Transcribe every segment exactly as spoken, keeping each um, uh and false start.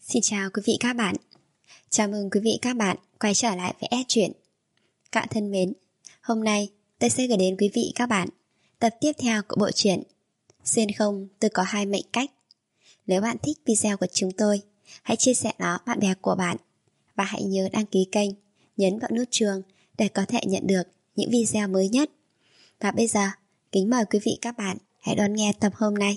Xin chào quý vị các bạn. Chào mừng quý vị các bạn quay trở lại với S Truyện. Các bạn thân mến, hôm nay tôi sẽ gửi đến quý vị các bạn tập tiếp theo của bộ truyện Xuyên không tôi có hai mệnh cách. Nếu bạn thích video của chúng tôi, hãy chia sẻ nó bạn bè của bạn và hãy nhớ đăng ký kênh, nhấn vào nút chuông để có thể nhận được những video mới nhất. Và bây giờ, kính mời quý vị các bạn hãy đón nghe tập hôm nay.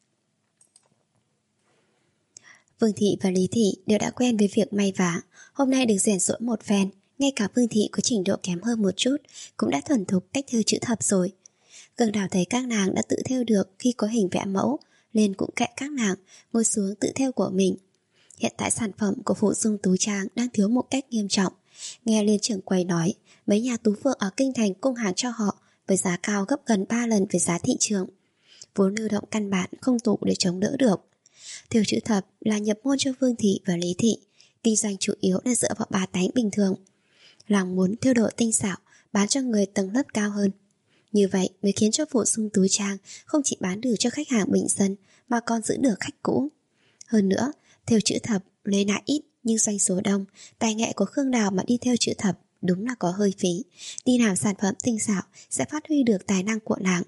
Vương Thị và Lý Thị đều đã quen với việc may vá. Hôm nay được rèn giũa một phen, ngay cả Vương Thị có trình độ kém hơn một chút cũng đã thuần thục cách thêu chữ thập rồi. Cường Đào thấy các nàng đã tự thêu được khi có hình vẽ mẫu, nên cũng kệ các nàng ngồi xuống tự thêu của mình. Hiện tại sản phẩm của phụ dung tú trang đang thiếu một cách nghiêm trọng. Nghe liên trưởng quầy nói, mấy nhà tú phượng ở kinh thành cung hàng cho họ với giá cao gấp gần ba lần về giá thị trường. Vốn lưu động căn bản không đủ để chống đỡ được. Thêu chữ thập là nhập môn cho Vương Thị và Lý Thị, kinh doanh chủ yếu là dựa vào bá tánh bình thường. Lòng muốn thêu độ tinh xảo, bán cho người tầng lớp cao hơn. Như vậy mới khiến cho phụ dung tú trang không chỉ bán được cho khách hàng bình dân mà còn giữ được khách cũ. Hơn nữa, thêu chữ thập lấy lại ít nhưng doanh số đông, tài nghệ của Khương Đào mà đi thêu chữ thập đúng là có hơi phí. Đi làm sản phẩm tinh xảo sẽ phát huy được tài năng của nàng.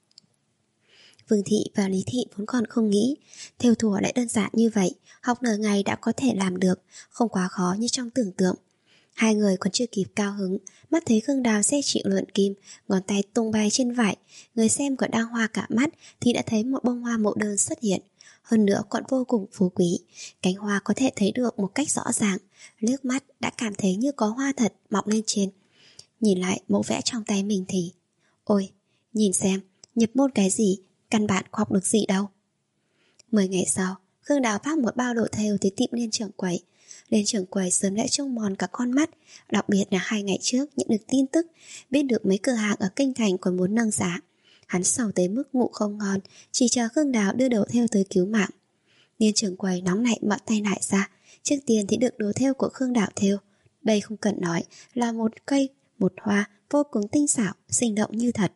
Vương Thị và Lý Thị vốn còn không nghĩ thêu thùa lại đơn giản như vậy, học nửa ngày đã có thể làm được, không quá khó như trong tưởng tượng. Hai người còn chưa kịp cao hứng, mắt thấy Khương Đào xe chịu lượn kim, ngón tay tung bay trên vải, người xem còn đang hoa cả mắt thì đã thấy một bông hoa mẫu đơn xuất hiện. Hơn nữa còn vô cùng phú quý, cánh hoa có thể thấy được một cách rõ ràng, liếc mắt đã cảm thấy như có hoa thật mọc lên trên. Nhìn lại mẫu vẽ trong tay mình thì, ôi, nhìn xem, nhập môn cái gì, căn bản không học được gì đâu. Mười ngày sau, Khương Đào vác một bao đồ thêu tới tiệm liên trưởng quầy. Liên trưởng quầy sớm đã trông mòn cả con mắt, đặc biệt là hai ngày trước nhận được tin tức biết được mấy cửa hàng ở kinh thành còn muốn nâng giá. Hắn sầu tới mức ngủ không ngon, chỉ chờ Khương Đào đưa đồ thêu tới cứu mạng. Liên trưởng quầy nóng nảy mở tay lại ra, trước tiên thì được đồ thêu của Khương Đào thêu. Đây không cần nói là một cây, một hoa vô cùng tinh xảo, sinh động như thật.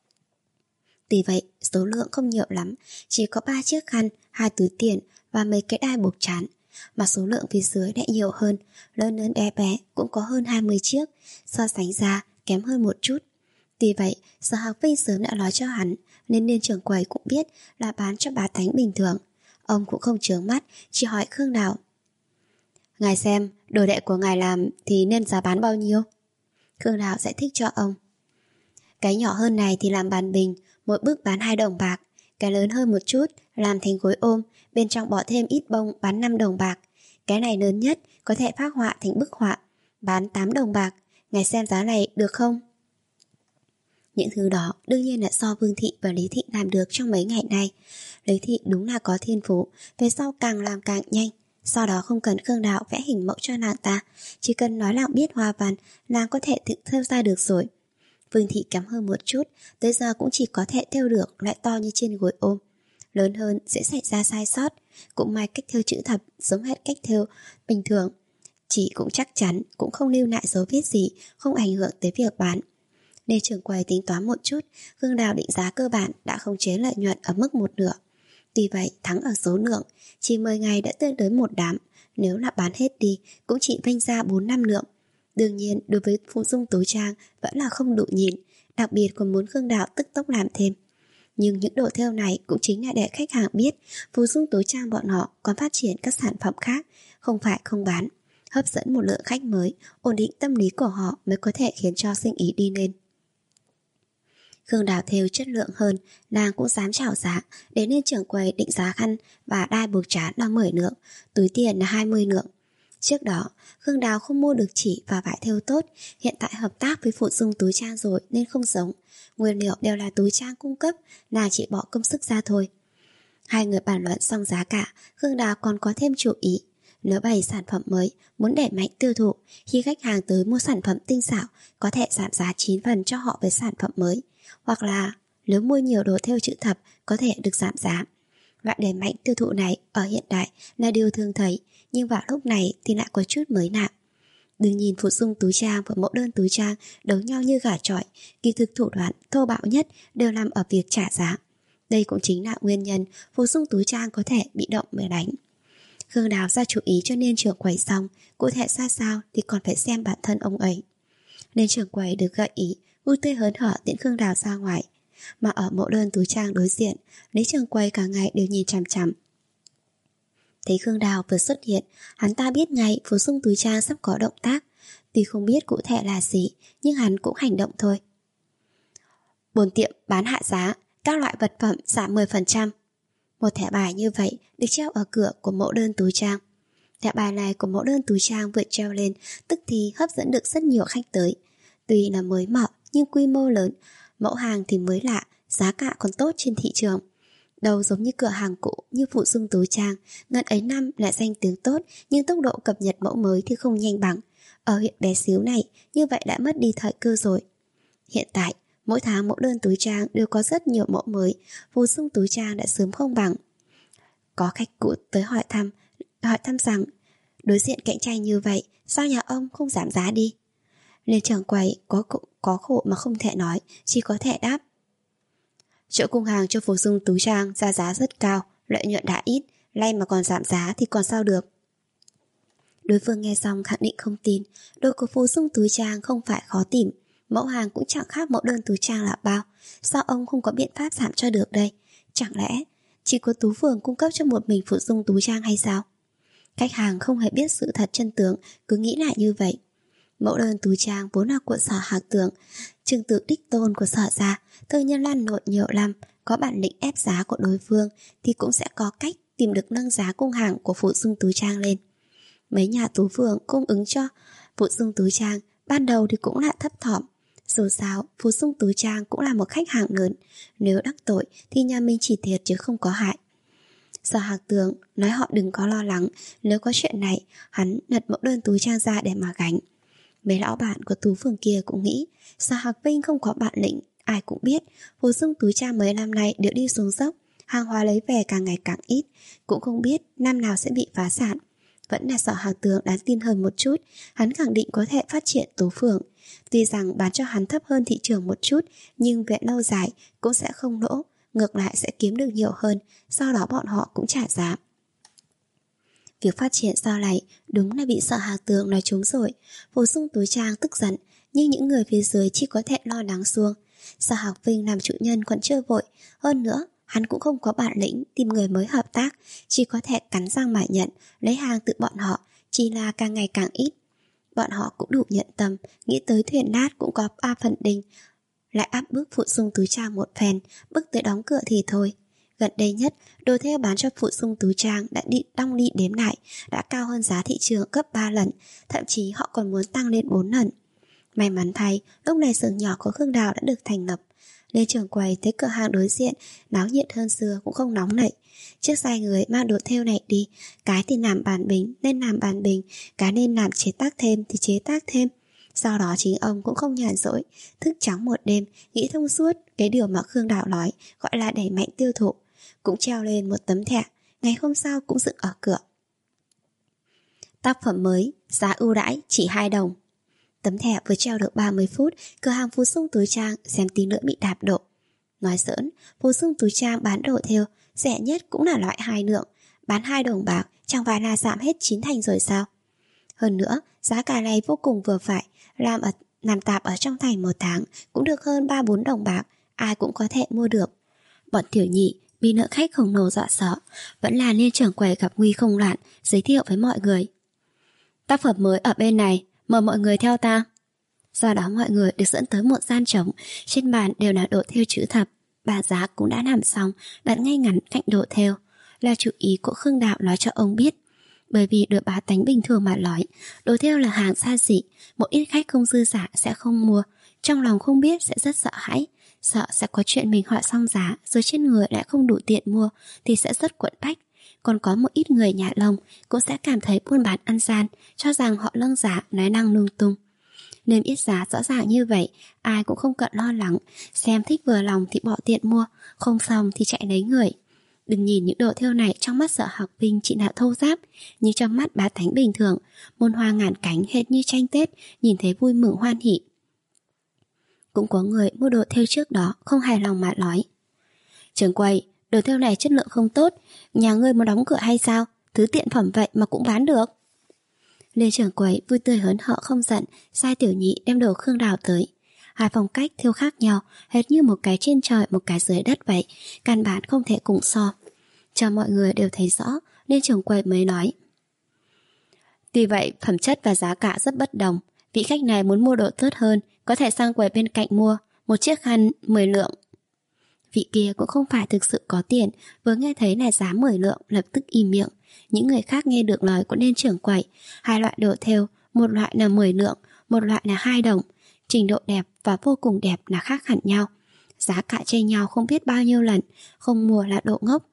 Tuy vậy, số lượng không nhiều lắm, chỉ có ba chiếc khăn, hai túi tiền và mấy cái đai buộc trán. Mà số lượng phía dưới lại nhiều hơn, lớn lớn bé bé cũng có hơn hai mươi chiếc, so sánh ra kém hơn một chút. Tuy vậy, Sở Hạc Vinh sớm đã nói cho hắn, nên liên trưởng quầy cũng biết là bán cho bá tánh bình thường. Ông cũng không chướng mắt, chỉ hỏi Khương Đào: "Ngài xem, đồ đệ của ngài làm thì nên giá bán bao nhiêu?" Khương Đào giải thích cho ông: "Cái nhỏ hơn này thì làm bàn bình, mỗi bức bán hai đồng bạc. Cái lớn hơn một chút, làm thành gối ôm, bên trong bỏ thêm ít bông, bán năm đồng bạc. Cái này lớn nhất, có thể phác họa thành bức họa, bán tám đồng bạc. Ngài xem giá này được không?" Những thứ đó đương nhiên là do Vương Thị và Lý Thị làm được trong mấy ngày nay. Lý Thị đúng là có thiên phú, về sau càng làm càng nhanh. Sau đó không cần Khương Đào vẽ hình mẫu cho nàng ta, chỉ cần nói nàng biết hoa văn, nàng có thể tự thêu ra được rồi. Vương Thị kém hơn một chút, tới giờ cũng chỉ có thể thêu được loại to như trên gối ôm. Lớn hơn dễ xảy ra sai sót. Cũng may cách thêu chữ thập giống hệt cách thêu bình thường, chị cũng chắc chắn cũng không lưu lại dấu vết gì, không ảnh hưởng tới việc bán. Nên trưởng quầy tính toán một chút, Khương Đào định giá cơ bản đã khống chế lợi nhuận ở mức một nửa. Tuy vậy thắng ở số lượng, chỉ mười ngày đã tương tới một đám, nếu là bán hết đi cũng chỉ vanh ra bốn năm lượng. Đương nhiên đối với phụ dung tú trang vẫn là không đủ nhìn, đặc biệt còn muốn Khương Đào tức tốc làm thêm. Nhưng những đồ thêu này cũng chính là để khách hàng biết phụ dung tú trang bọn họ còn phát triển các sản phẩm khác, không phải không bán. Hấp dẫn một lượng khách mới, ổn định tâm lý của họ mới có thể khiến cho sinh ý đi lên. Khương Đào thêu chất lượng hơn, nàng cũng dám chảo giá, để nên trưởng quầy định giá khăn và đai buộc trán là mười lượng, túi tiền là hai mươi lượng. Trước đó, Khương Đào không mua được chỉ và vải thêu tốt, hiện tại hợp tác với phụ dung túi trang rồi nên không giống. Nguyên liệu đều là túi trang cung cấp, là chỉ bỏ công sức ra thôi. Hai người bàn luận xong giá cả, Khương Đào còn có thêm chủ ý. Nếu bày sản phẩm mới, muốn đẩy mạnh tiêu thụ, khi khách hàng tới mua sản phẩm tinh xảo, có thể giảm giá chín phần cho họ với sản phẩm mới. Hoặc là nếu mua nhiều đồ thêu chữ thập, có thể được giảm giá. Loại đẩy mạnh tiêu thụ này ở hiện đại là điều thường thấy, nhưng vào lúc này thì lại có chút mới lạ. Đừng nhìn phụ dung túi trang và mẫu đơn túi trang đấu nhau như gà chọi, kỳ thực thủ đoạn thô bạo nhất đều nằm ở việc trả giá. Đây cũng chính là nguyên nhân phụ dung túi trang có thể bị động bởi đánh. Khương Đào ra chủ ý cho nên trưởng quầy xong, cụ thể ra sao thì còn phải xem bản thân ông ấy. Nên trưởng quầy được gợi ý, vui tươi hớn hở tiễn Khương Đào ra ngoài. Mà ở mẫu đơn túi trang đối diện, Lý trưởng quầy cả ngày đều nhìn chằm chằm. Thấy Khương Đào vừa xuất hiện, hắn ta biết ngay Phú Dung túi trang sắp có động tác. Tuy không biết cụ thể là gì, nhưng hắn cũng hành động thôi. Bồn tiệm bán hạ giá, các loại vật phẩm giảm mười phần trăm. Một thẻ bài như vậy được treo ở cửa của mẫu đơn túi trang. Thẻ bài này của mẫu đơn túi trang vừa treo lên, tức thì hấp dẫn được rất nhiều khách tới. Tuy là mới mở nhưng quy mô lớn, mẫu hàng thì mới lạ, giá cả còn tốt trên thị trường. Đâu giống như cửa hàng cũ như Phú Dung túi trang, ngần ấy năm lại danh tiếng tốt, nhưng tốc độ cập nhật mẫu mới thì không nhanh bằng. Ở huyện bé xíu này, như vậy đã mất đi thời cơ rồi. Hiện tại, mỗi tháng mẫu đơn túi trang đều có rất nhiều mẫu mới, Phú Dung túi trang đã sớm không bằng. Có khách cũ tới hỏi thăm, hỏi thăm rằng, đối diện cạnh tranh như vậy, sao nhà ông không giảm giá đi? Nên trưởng quầy có, có khổ mà không thể nói, chỉ có thể đáp. Chỗ cung hàng cho Phú Dung túi trang ra giá rất cao, lợi nhuận đã ít, nay mà còn giảm giá thì còn sao được. Đối phương nghe xong khẳng định không tin, đồ của Phú Dung túi trang không phải khó tìm, mẫu hàng cũng chẳng khác mẫu đơn túi trang là bao. Sao ông không có biện pháp giảm cho được đây? Chẳng lẽ chỉ có Tú Phường cung cấp cho một mình Phú Dung túi trang hay sao? Khách hàng không hề biết sự thật chân tướng, cứ nghĩ lại như vậy. Mẫu đơn túi trang vốn là của Sở Hạc Tường, trường tử đích tôn của Sở gia, thương nhân lan nội nhiều lắm, có bản lĩnh ép giá của đối phương thì cũng sẽ có cách tìm được nâng giá cung hàng của Phú Dung túi trang lên. Mấy nhà Tú Phường cung ứng cho Phú Dung túi trang ban đầu thì cũng là thấp thỏm. Dù sao, Phú Dung túi trang cũng là một khách hàng lớn, nếu đắc tội thì nhà mình chỉ thiệt chứ không có hại. Sở Hạc Tường nói họ đừng có lo lắng, nếu có chuyện này, hắn lật mẫu đơn túi trang ra để mà gánh. Mấy lão bạn của Tú Phường kia cũng nghĩ Sở Hạc Vinh không có bản lĩnh. Ai cũng biết Phú Dung túi trang mấy năm nay đều đi xuống dốc, hàng hóa lấy về càng ngày càng ít, cũng không biết năm nào sẽ bị phá sản. Vẫn là Sở Hạc Tường đáng tin hơn một chút, hắn khẳng định có thể phát triển Tú Phường. Tuy rằng bán cho hắn thấp hơn thị trường một chút, nhưng về lâu dài cũng sẽ không lỗ, ngược lại sẽ kiếm được nhiều hơn, sau đó bọn họ cũng trả giá. Việc phát triển sau này đúng là bị Sở Hạc Tường nói trúng rồi. Phú Dung túi trang tức giận, nhưng những người phía dưới chỉ có thể lo lắng xuông. Sở Hạc Vinh làm chủ nhân còn chưa vội, hơn nữa hắn cũng không có bản lĩnh tìm người mới hợp tác, chỉ có thể cắn răng mà nhận, lấy hàng từ bọn họ, chỉ là càng ngày càng ít. Bọn họ cũng đủ nhận tâm, nghĩ tới thuyền nát cũng có ba phần đinh, lại áp bức Phú Dung túi trang một phen, bức tới đóng cửa thì thôi. Gần đây nhất, đồ thêu bán cho Phú Dung túi trang đã đi đong đi đếm lại, đã cao hơn giá thị trường gấp ba lần, thậm chí họ còn muốn tăng lên bốn lần. May mắn thay, lúc này xưởng nhỏ của Khương Đào đã được thành lập. Lên trưởng quầy thấy cửa hàng đối diện náo nhiệt hơn xưa cũng không nóng nảy. Trước sai người mang đồ thêu này đi, cái thì làm bản bình nên làm bản bình, cái nên làm chế tác thêm thì chế tác thêm. Sau đó chính ông cũng không nhàn rỗi, thức trắng một đêm, nghĩ thông suốt cái điều mà Khương Đào nói, gọi là đẩy mạnh tiêu thụ. Cũng treo lên một tấm thẻ, ngày hôm sau cũng dựng ở cửa. Tác phẩm mới, giá ưu đãi chỉ hai đồng. Tấm thẻ vừa treo được ba mươi phút, cửa hàng Phú Dung túi trang xem tí nữa bị đạp đổ. Nói giỡn, Phú Dung túi trang bán đồ thêu rẻ nhất cũng là loại hai lượng, bán hai đồng bạc chẳng phải là giảm hết chín thành rồi sao? Hơn nữa, giá cả này vô cùng vừa phải, làm ở làm tạp ở trong thành một tháng cũng được hơn ba bốn đồng bạc, ai cũng có thể mua được. Bọn tiểu nhị bị nợ khách khổng lồ dọa sợ, vẫn là nên trưởng quầy gặp nguy không loạn, giới thiệu với mọi người. Tác phẩm mới ở bên này, mời mọi người theo ta. Sau đó mọi người được dẫn tới một gian trống, trên bàn đều là đồ thêu chữ thập, bà giá cũng đã làm xong, đặt ngay ngắn cạnh đồ thêu, là chủ ý của Khương Đạo nói cho ông biết. Bởi vì được bá tánh bình thường mà nói, đồ thêu là hàng xa xỉ, một ít khách không dư giả sẽ không mua, trong lòng không biết sẽ rất sợ hãi, sợ sẽ có chuyện mình hỏi xong giá rồi trên người lại không đủ tiền mua thì sẽ rất quẫn bách. Còn có một ít người nhà lông cũng sẽ cảm thấy buôn bán ăn gian, cho rằng họ nâng giá nói năng lung tung. Nên ít giá rõ ràng như vậy, ai cũng không cần lo lắng, xem thích vừa lòng thì bỏ tiền mua, không xong thì chạy lấy người. Đừng nhìn những đồ thêu này trong mắt Sở Hạc Vinh chỉ là thô ráp, nhưng trong mắt bá tánh bình thường, muôn hoa ngàn cánh hệt như tranh Tết, nhìn thấy vui mừng hoan hỉ. Cũng có người mua đồ thêu trước đó không hài lòng mà nói: Trưởng quầy, đồ thêu này chất lượng không tốt, nhà ngươi muốn đóng cửa hay sao? thứ tiện phẩm vậy mà cũng bán được. Lê trưởng quầy vui tươi hớn hở không giận, sai tiểu nhị đem đồ Khương Đào tới. Hai phong cách thêu khác nhau, hệt như một cái trên trời một cái dưới đất vậy, căn bản không thể cùng so. Cho mọi người đều thấy rõ, nên trưởng quầy mới nói: tuy vậy phẩm chất và giá cả rất bất đồng. Vị khách này muốn mua đồ tốt hơn, có thể sang quầy bên cạnh mua. Một chiếc khăn mười lượng. Vị kia cũng không phải thực sự có tiền, vừa nghe thấy là giá mười lượng lập tức im miệng. Những người khác nghe được lời của nên trưởng quầy. Hai loại đồ thêu, một loại là mười lượng, một loại là hai đồng. Trình độ đẹp và vô cùng đẹp là khác hẳn nhau. Giá cả chênh nhau không biết bao nhiêu lần, không mua là độ ngốc.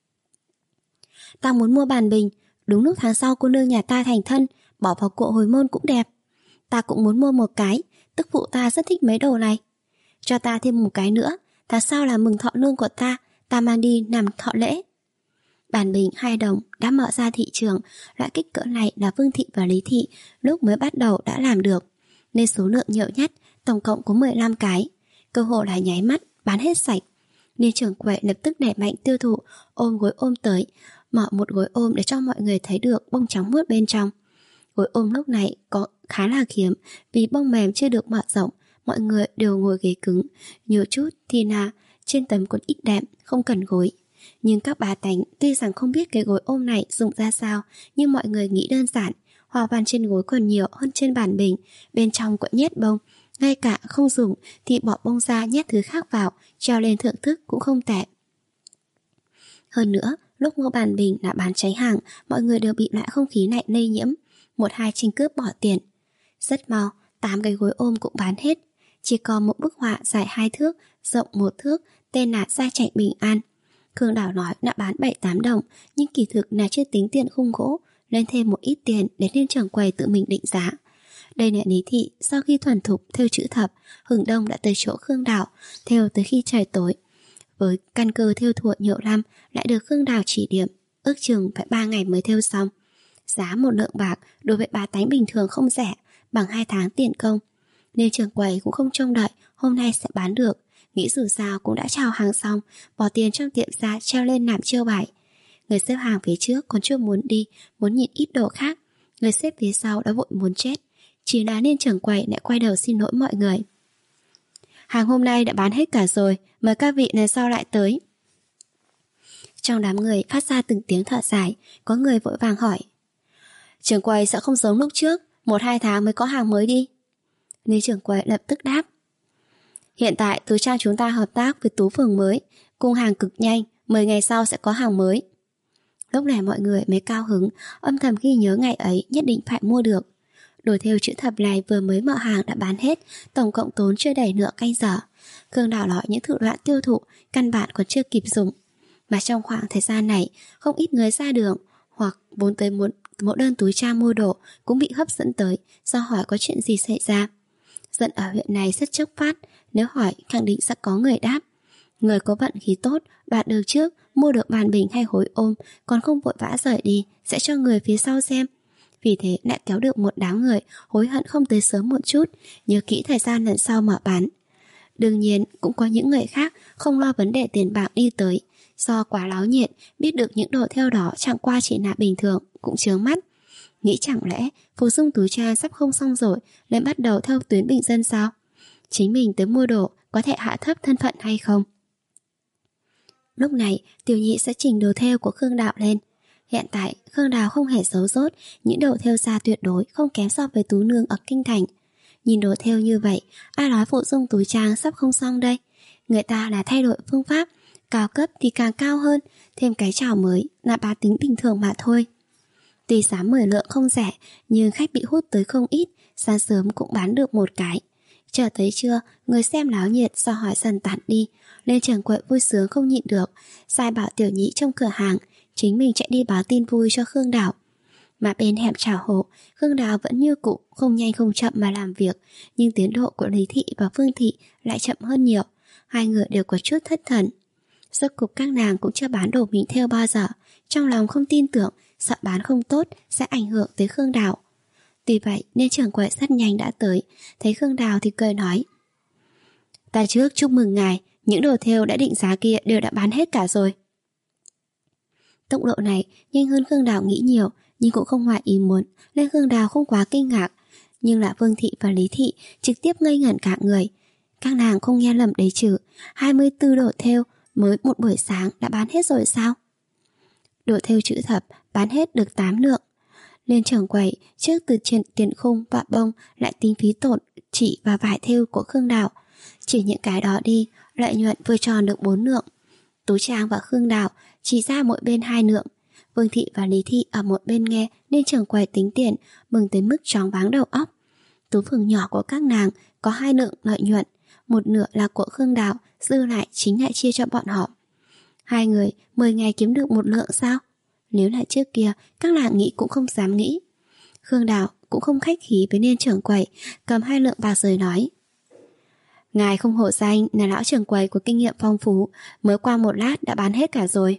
Ta muốn mua bàn bình, đúng lúc tháng sau cô nương nhà ta thành thân, bỏ vào cộ hồi môn cũng đẹp. Ta cũng muốn mua một cái, tức phụ ta rất thích mấy đồ này. Cho ta thêm một cái nữa, tháng sau là mừng thọ lương của ta, ta mang đi làm thọ lễ. Bàn bình hai đồng đã mở ra thị trường, loại kích cỡ này là Vương Thị và Lý Thị lúc mới bắt đầu đã làm được, nên số lượng nhiều nhất, tổng cộng có mười lăm cái. Cơ hội là nháy mắt, bán hết sạch. Nên trưởng quầy lập tức đẩy mạnh tiêu thụ, ôm gối ôm tới, mở một gối ôm để cho mọi người thấy được bông trắng muốt bên trong. Gối ôm lúc này có khá là hiếm, vì bông mềm chưa được mở rộng, mọi người đều ngồi ghế cứng, nhiều chút thì là trên tấm còn ít đệm, không cần gối. Nhưng các bà tánh tuy rằng không biết cái gối ôm này dùng ra sao, nhưng mọi người nghĩ đơn giản, hoa văn trên gối còn nhiều hơn trên bàn bình, bên trong có nhét bông, ngay cả không dùng thì bỏ bông ra nhét thứ khác vào, treo lên thưởng thức cũng không tệ. Hơn nữa, lúc mua bàn bình là bán cháy hàng, mọi người đều bị loại không khí này lây nhiễm, một hai tranh cướp bỏ tiền. Rất mau, tám cái gối ôm cũng bán hết, chỉ còn một bức họa dài hai thước, rộng một thước, tên là Gia Trạch Bình An. Khương Đào nói đã bán bảy tám đồng, nhưng kỳ thực là chưa tính tiền khung gỗ, lên thêm một ít tiền để nên trưởng quầy tự mình định giá. Đây là Lý Thị sau khi thuần thục thêu chữ thập, hừng đông đã tới chỗ Khương Đào, thêu tới khi trời tối. Với căn cơ thêu thùa nhiều năm, lại được Khương Đào chỉ điểm, ước chừng phải ba ngày mới thêu xong. Giá một lượng bạc đối với bà tánh bình thường không rẻ, bằng hai tháng tiền công. Nên trưởng quầy cũng không trông đợi hôm nay sẽ bán được, nghĩ dù sao cũng đã chào hàng xong, bỏ tiền trong tiệm ra treo lên làm chiêu bài. Người xếp hàng phía trước còn chưa muốn đi, muốn nhìn ít đồ khác. Người xếp phía sau đã vội muốn chết, chỉ là nên trưởng quầy lại quay đầu xin lỗi mọi người. Hàng hôm nay đã bán hết cả rồi, mời các vị lần sau lại tới. Trong đám người phát ra từng tiếng thở dài, có người vội vàng hỏi: trưởng quầy sẽ không giống lúc trước, một hai tháng mới có hàng mới đi. Nên trưởng quầy lập tức đáp: hiện tại Tú Trang chúng ta hợp tác với Tú Phường mới, cung hàng cực nhanh, mười ngày sau sẽ có hàng mới. Lúc này mọi người mới cao hứng, âm thầm ghi nhớ ngày ấy nhất định phải mua được. Đồ thêu chữ thập này vừa mới mở hàng đã bán hết, tổng cộng tốn chưa đầy nửa canh giờ. Khương Đào nói những thủ đoạn tiêu thụ căn bản còn chưa kịp dùng. Mà trong khoảng thời gian này, không ít người ra đường hoặc vốn tới muốn mẫu đơn túi trang mua đồ cũng bị hấp dẫn tới do hỏi có chuyện gì xảy ra. Dân ở huyện này rất chốc phát, nếu hỏi khẳng định sẽ có người đáp. Người có vận khí tốt, đoạt được trước, mua được bàn bình hay hối ôm, còn không vội vã rời đi, sẽ cho người phía sau xem. Vì thế lại kéo được một đám người hối hận không tới sớm một chút, nhớ kỹ thời gian lần sau mở bán. Đương nhiên cũng có những người khác không lo vấn đề tiền bạc đi tới, do quá láo nhiệt, biết được những đồ theo đó chẳng qua chỉ là bình thường, cũng chướng mắt. Nghĩ chẳng lẽ Phù Dung túi trang sắp không xong rồi nên bắt đầu theo tuyến bình dân sao? Chính mình tới mua đồ có thể hạ thấp thân phận hay không? Lúc này tiểu nhị sẽ chỉnh đồ thêu của Khương Đào lên. Hiện tại Khương Đào không hề giấu dốt, những đồ thêu ra tuyệt đối không kém so với Tú Nương ở Kinh Thành. Nhìn đồ thêu như vậy, ai nói Phù Dung túi trang sắp không xong đây? Người ta là thay đổi phương pháp, cao cấp thì càng cao hơn, thêm cái chảo mới là bá tính bình thường mà thôi. Tuy giá mười lượng không rẻ, nhưng khách bị hút tới không ít, sáng sớm cũng bán được một cái. Chờ tới trưa, người xem náo nhiệt do hỏi dần tản đi, nên trưởng quậy vui sướng không nhịn được, sai bảo tiểu nhị trong cửa hàng, chính mình chạy đi báo tin vui cho Khương Đào. Mà bên hẻm trào hộ, Khương Đào vẫn như cũ, không nhanh không chậm mà làm việc, nhưng tiến độ của Lý Thị và Phương Thị lại chậm hơn nhiều, hai người đều có chút thất thần. Rốt cục các nàng cũng chưa bán đồ mình theo bao giờ, trong lòng không tin tưởng, sợ bán không tốt sẽ ảnh hưởng tới Khương Đào. Tuy vậy nên trưởng quầy rất nhanh đã tới, thấy Khương Đào thì cười nói: ta trước chúc mừng ngài, những đồ thêu đã định giá kia đều đã bán hết cả rồi. Tốc độ này nhanh hơn Khương Đào nghĩ nhiều, nhưng cũng không ngoài ý muốn, nên Khương Đào không quá kinh ngạc. Nhưng là Vương Thị và Lý Thị trực tiếp ngây ngẩn cả người. Các nàng không nghe lầm đấy chứ, hai mươi tư đồ thêu mới một buổi sáng đã bán hết rồi sao? Đồ thêu chữ thập bán hết được tám lượng. Lên trưởng quầy trước từ trên tiền khung và bông lại tính phí tổn chỉ và vải thêu của Khương Đào. Chỉ những cái đó đi, lợi nhuận vừa tròn được bốn lượng. Tú Trang và Khương Đào chỉ ra mỗi bên hai lượng. Vương Thị và Lý Thị ở một bên nghe nên trưởng quầy tính tiền, mừng tới mức choáng váng đầu óc. Tú phường nhỏ của các nàng có hai lượng lợi nhuận, một nửa là của Khương Đào, dư lại chính lại chia cho bọn họ. Hai người mười ngày kiếm được một lượng sao? Nếu là trước kia, các nàng nghĩ cũng không dám nghĩ. Khương Đào cũng không khách khí với niên trưởng quầy, cầm hai lượng bạc rồi nói: Ngài không hổ danh là lão trưởng quầy của kinh nghiệm phong phú, mới qua một lát đã bán hết cả rồi.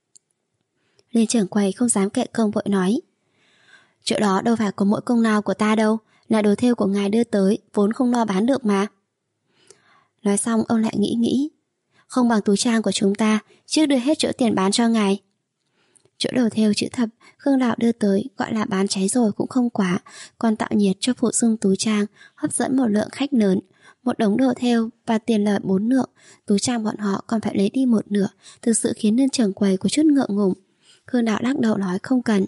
Niên trưởng quầy không dám kệ công vội nói: Chỗ đó đâu phải có mỗi công nào của ta đâu, là đồ thêu của ngài đưa tới, vốn không lo bán được mà. Nói xong ông lại nghĩ nghĩ: Không bằng Tú Trang của chúng ta, trước đưa hết chỗ tiền bán cho ngài. Chỗ đồ thêu chữ thập Khương Đào đưa tới gọi là bán cháy rồi cũng không quá, còn tạo nhiệt cho phụ dung Tú Trang, hấp dẫn một lượng khách lớn. Một đống đồ thêu và tiền lời bốn lượng, Tú Trang bọn họ còn phải lấy đi một nửa, thực sự khiến nên trưởng quầy có chút ngượng ngùng. Khương Đào lắc đầu nói không cần.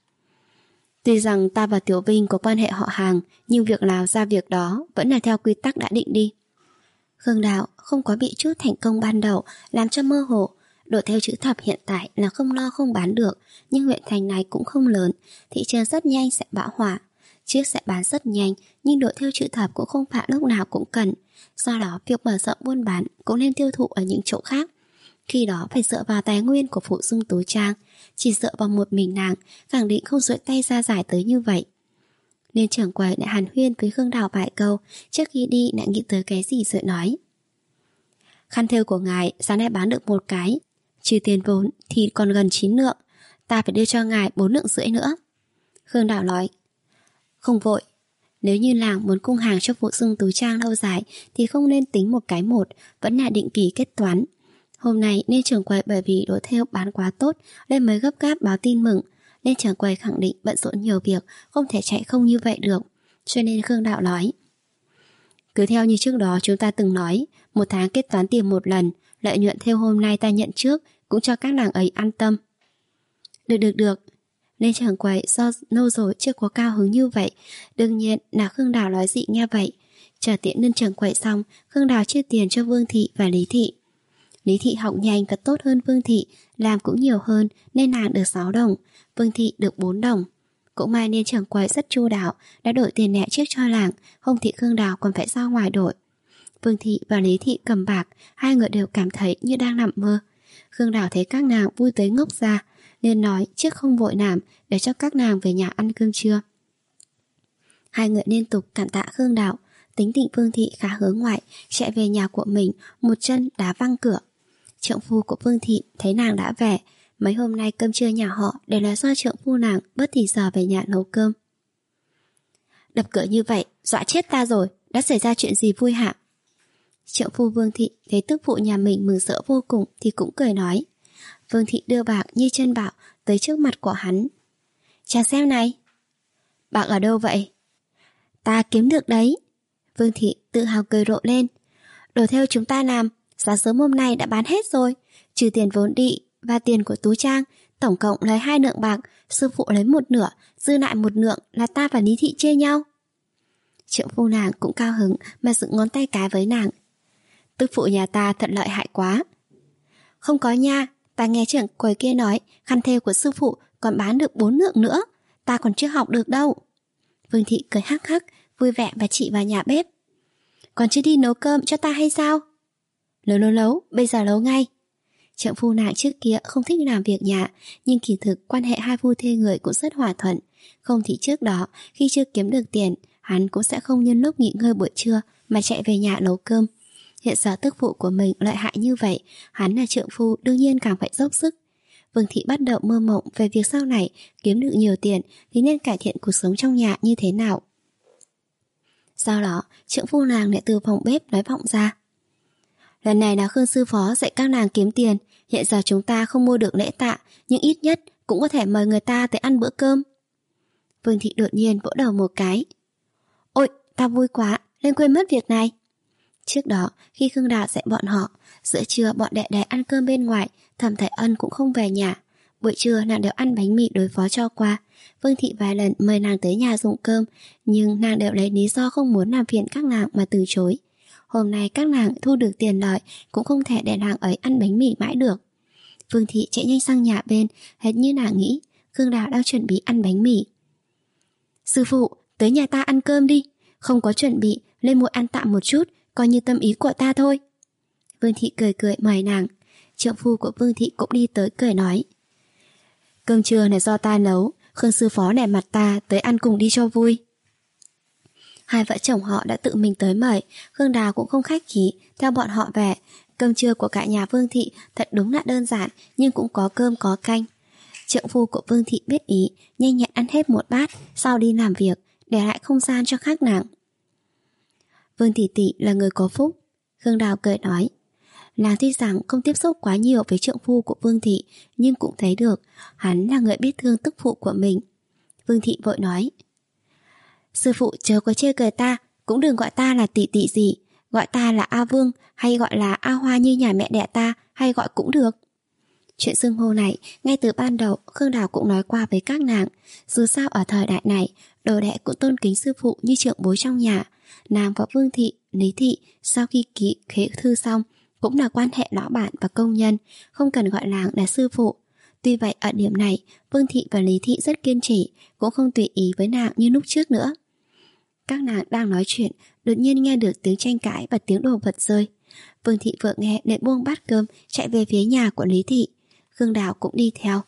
Tuy rằng ta và Tiểu Vinh có quan hệ họ hàng, nhưng việc nào ra việc đó vẫn là theo quy tắc đã định đi. Khương Đào không có bị chút thành công ban đầu làm cho mơ hồ. Đồ thêu chữ thập hiện tại là không lo không bán được, nhưng huyện thành này cũng không lớn, thị trường rất nhanh sẽ bão hỏa. Chiếc sẽ bán rất nhanh, nhưng đồ thêu chữ thập cũng không phải lúc nào cũng cần. Do đó việc mở rộng buôn bán cũng nên tiêu thụ ở những chỗ khác. Khi đó phải dựa vào tài nguyên của phụ dung Tú Trang, chỉ dựa vào một mình nàng khẳng định không duỗi tay ra giải tới như vậy. Nên trưởng quầy lại hàn huyên với Khương Đào vài câu, trước khi đi lại nghĩ tới cái gì rồi nói: Khăn thêu của ngài sáng nay bán được một cái, trừ tiền vốn thì còn gần chín lượng, ta phải đưa cho ngài bốn lượng rưỡi nữa. Khương Đào nói: Không vội, nếu như làng muốn cung hàng cho phụ dung Tú Trang lâu dài thì không nên tính một cái một, vẫn là định kỳ kết toán. Hôm nay nên trưởng quầy bởi vì đồ thêu bán quá tốt nên mới gấp gáp báo tin mừng. Nên trưởng quầy khẳng định bận rộn nhiều việc, không thể chạy không như vậy được. Cho nên Khương Đạo nói: Cứ theo như trước đó chúng ta từng nói, một tháng kết toán tiền một lần, lợi nhuận thêu hôm nay ta nhận trước, cũng cho các nàng ấy an tâm. Được được được. Nên trưởng quầy do lâu rồi chưa có cao hứng như vậy. Đương nhiên là Khương Đào nói dị nghe vậy. Chờ tiễn nên trưởng quầy xong, Khương Đào chia tiền cho Vương Thị và Lý Thị. Lý Thị học nhanh và tốt hơn Vương Thị, làm cũng nhiều hơn nên nàng được sáu đồng, Vương Thị được bốn đồng. Cũng may nên trưởng quầy rất chu đáo, đã đổi tiền lẻ trước cho làng, không thì Khương Đào còn phải ra ngoài đổi. Vương Thị và Lý Thị cầm bạc, hai người đều cảm thấy như đang nằm mơ. Khương Đào thấy các nàng vui tới ngốc ra, nên nói trước không vội làm, để cho các nàng về nhà ăn cơm trưa. Hai người liên tục cảm tạ Khương Đào. Tính tình Vương Thị khá hướng ngoại, chạy về nhà của mình, một chân đá văng cửa. Trượng phu của Vương Thị thấy nàng đã về. Mấy hôm nay cơm trưa nhà họ đều là do trượng phu nàng bớt thì giờ về nhà nấu cơm. Đập cửa như vậy, dọa chết ta rồi, đã xảy ra chuyện gì vui hả? Trượng phu Vương Thị thấy tức phụ nhà mình mừng rỡ vô cùng thì cũng cười nói. Vương Thị đưa bạc như chân bảo tới trước mặt của hắn. Chàng xem này. Bạc ở đâu vậy? Ta kiếm được đấy. Vương Thị tự hào cười rộ lên. Đồ theo chúng ta làm, sáng sớm hôm nay đã bán hết rồi, trừ tiền vốn đi và tiền của Tú Trang, tổng cộng lấy hai lượng bạc, sư phụ lấy một nửa, dư lại một lượng là ta và Lý Thị chia nhau. Trượng phu nàng cũng cao hứng mà dựng ngón tay cái với nàng. Tức phụ nhà ta thật lợi hại quá. Không có nha, ta nghe trưởng quầy kia nói khăn thêu của sư phụ còn bán được bốn lượng nữa, ta còn chưa học được đâu. Vương Thị cười hắc hắc, vui vẻ và chị vào nhà bếp. Còn chưa đi nấu cơm cho ta hay sao? Nấu nấu nấu, bây giờ nấu ngay. Trượng phu nàng trước kia không thích làm việc nhà, nhưng kỳ thực quan hệ hai phu thê người cũng rất hòa thuận. Không thì trước đó, khi chưa kiếm được tiền, hắn cũng sẽ không nhân lúc nghỉ ngơi buổi trưa mà chạy về nhà nấu cơm. Hiện giờ tức phụ của mình lợi hại như vậy, hắn là trượng phu đương nhiên càng phải dốc sức. Vương Thị bắt đầu mơ mộng về việc sau này kiếm được nhiều tiền thì nên cải thiện cuộc sống trong nhà như thế nào. Sau đó, trượng phu nàng lại từ phòng bếp nói vọng ra. Lần này là Khương sư phó dạy các nàng kiếm tiền, Hiện giờ chúng ta không mua được lễ tạ, nhưng ít nhất cũng có thể mời người ta tới ăn bữa cơm. Vương Thị đột nhiên vỗ đầu một cái. Ôi, ta vui quá, lên quên mất việc này. Trước đó, khi Khương Đào dạy bọn họ, giữa trưa bọn đệ đệ ăn cơm bên ngoài, Thẩm Thải Ân cũng không về nhà. Buổi trưa nàng đều ăn bánh mì đối phó cho qua. Vương Thị vài lần mời nàng tới nhà dùng cơm, nhưng nàng đều lấy lý do không muốn làm phiền các nàng mà từ chối. Hôm nay các nàng thu được tiền lợi, cũng không thể để nàng ấy ăn bánh mì mãi được. Vương Thị chạy nhanh sang nhà bên, hết như nàng nghĩ, Khương Đào đang chuẩn bị ăn bánh mì. Sư phụ, tới nhà ta ăn cơm đi. Không có chuẩn bị, lên muội ăn tạm một chút, coi như tâm ý của ta thôi. Vương Thị cười cười mời nàng. Trượng phu của Vương Thị cũng đi tới cười nói. Cơm trưa này do ta nấu, Khương sư phó nể mặt ta tới ăn cùng đi cho vui. Hai vợ chồng họ đã tự mình tới mời, Khương Đào cũng không khách khí, theo bọn họ về. Cơm trưa của cả nhà Vương Thị thật đúng là đơn giản, nhưng cũng có cơm có canh. Trượng phu của Vương Thị biết ý, nhanh nhẹn ăn hết một bát, sau đi làm việc, để lại không gian cho khác nàng. Vương tỷ tỷ là người có phúc, Khương Đào cười nói. Nàng tuy rằng không tiếp xúc quá nhiều với trượng phu của Vương Thị, nhưng cũng thấy được hắn là người biết thương tức phụ của mình. Vương Thị vội nói. Sư phụ chớ có chê cười ta, cũng đừng gọi ta là tỷ tỷ gì, gọi ta là A Vương hay gọi là A Hoa như nhà mẹ đẻ ta, hay gọi cũng được. Chuyện xưng hô này ngay từ ban đầu Khương Đào cũng nói qua với các nàng. Dù sao ở thời đại này, đồ đệ cũng tôn kính sư phụ như trưởng bối trong nhà. Nàng và Vương Thị, Lý Thị sau khi ký khế thư xong cũng là quan hệ lão bạn và công nhân, không cần gọi nàng là sư phụ. Tuy vậy ở điểm này, Vương Thị và Lý Thị rất kiên trì, cũng không tùy ý với nàng như lúc trước nữa. Các nàng đang nói chuyện, đột nhiên nghe được tiếng tranh cãi và tiếng đồ vật rơi. Vương Thị vừa nghe liền buông bát cơm chạy về phía nhà của Lý Thị. Khương Đào cũng đi theo.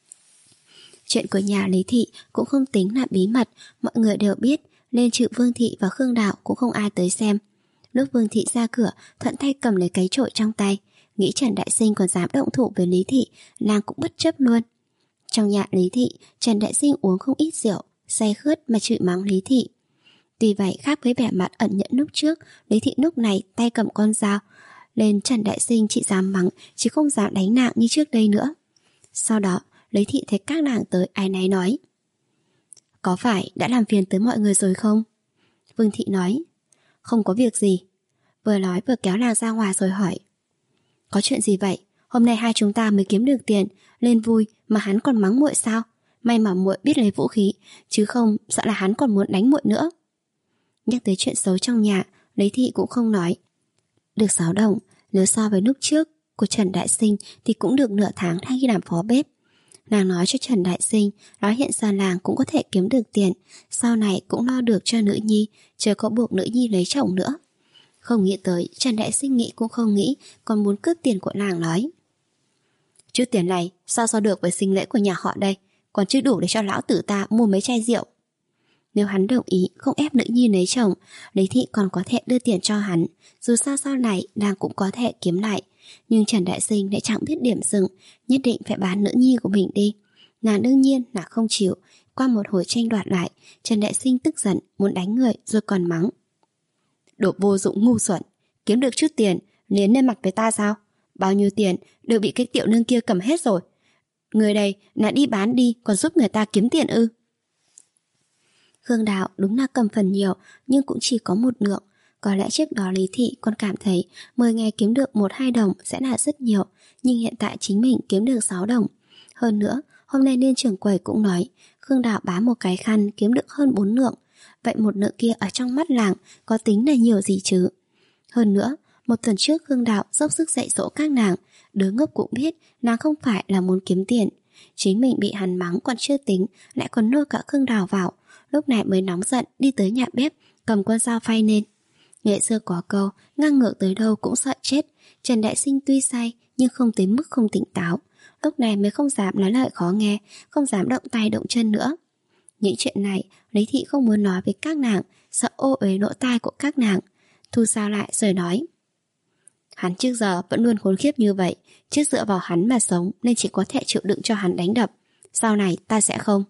Chuyện của nhà Lý Thị cũng không tính là bí mật, mọi người đều biết, nên trừ Vương Thị và Khương Đào cũng không ai tới xem. Lúc Vương Thị ra cửa, thuận tay cầm lấy cái chổi trong tay, nghĩ Trần Đại Sinh còn dám động thủ với Lý Thị, nàng cũng bất chấp luôn. Trong nhà Lý Thị, Trần Đại Sinh uống không ít rượu, say khướt mà chửi mắng Lý Thị. Tuy vậy khác với vẻ mặt ẩn nhẫn lúc trước, Lý Thị lúc này tay cầm con dao lên Trần Đại Sinh chỉ dám mắng, chứ không dám đánh nàng như trước đây nữa. Sau đó Lý Thị thấy các nàng tới, áy náy nói. Có phải đã làm phiền tới mọi người rồi không? Vương Thị nói. Không có việc gì. Vừa nói vừa kéo nàng ra ngoài rồi hỏi. Có chuyện gì vậy? Hôm nay hai chúng ta mới kiếm được tiền, lên vui mà hắn còn mắng muội sao? May mà muội biết lấy vũ khí, chứ không sợ là hắn còn muốn đánh muội nữa. Nhắc tới chuyện xấu trong nhà, Lý Thị cũng không nói. Được sáu đồng, nếu so với lúc trước của Trần Đại Sinh thì cũng được nửa tháng thay khi làm phó bếp. Nàng nói cho Trần Đại Sinh, nói hiện giờ làng cũng có thể kiếm được tiền, sau này cũng lo được cho nữ nhi, chờ có buộc nữ nhi lấy chồng nữa. Không nghĩ tới, Trần Đại Sinh nghĩ cũng không nghĩ, còn muốn cướp tiền của làng nói. Chút tiền này sao so được với sinh lễ của nhà họ đây, còn chưa đủ để cho lão tử ta mua mấy chai rượu. Nếu hắn đồng ý không ép nữ nhi lấy chồng, Lý Thị còn có thể đưa tiền cho hắn, dù sao sau này nàng cũng có thể kiếm lại. Nhưng Trần Đại Sinh lại chẳng biết điểm dừng, nhất định phải bán nữ nhi của mình đi. Nàng đương nhiên là không chịu. Qua một hồi tranh đoạt lại, Trần Đại Sinh tức giận muốn đánh người rồi còn mắng. Đồ vô dụng ngu xuẩn, kiếm được chút tiền liền lên mặt với ta sao? Bao nhiêu tiền đều bị cái tiểu nương kia cầm hết rồi. Người đây là đi bán đi còn giúp người ta kiếm tiền ư? Khương Đào đúng là cầm phần nhiều, nhưng cũng chỉ có một lượng. Có lẽ trước đó Lý Thị còn cảm thấy mười ngày kiếm được một hai đồng sẽ là rất nhiều, nhưng hiện tại chính mình kiếm được sáu đồng. Hơn nữa, hôm nay nên trưởng quầy cũng nói Khương Đào bán một cái khăn kiếm được hơn bốn lượng. Vậy một lượng kia ở trong mắt làng có tính là nhiều gì chứ? Hơn nữa, một tuần trước Khương Đào dốc sức dạy dỗ các nàng, đứa ngốc cũng biết nàng không phải là muốn kiếm tiền. Chính mình bị hắn mắng còn chưa tính, lại còn lôi cả Khương Đào vào. Lúc này mới nóng giận đi tới nhà bếp, cầm con dao phay lên. Nghệ xưa có câu, ngang ngược tới đâu cũng sợ chết. Trần Đại Sinh tuy say nhưng không tới mức không tỉnh táo. Lúc này mới không dám nói lời khó nghe, không dám động tay động chân nữa. Những chuyện này Lý Thị không muốn nói với các nàng, sợ ô uế lỗ tai của các nàng. Thu sao lại rồi nói. Hắn trước giờ vẫn luôn khốn khiếp như vậy, chứ dựa vào hắn mà sống nên chỉ có thể chịu đựng cho hắn đánh đập. Sau này ta sẽ không.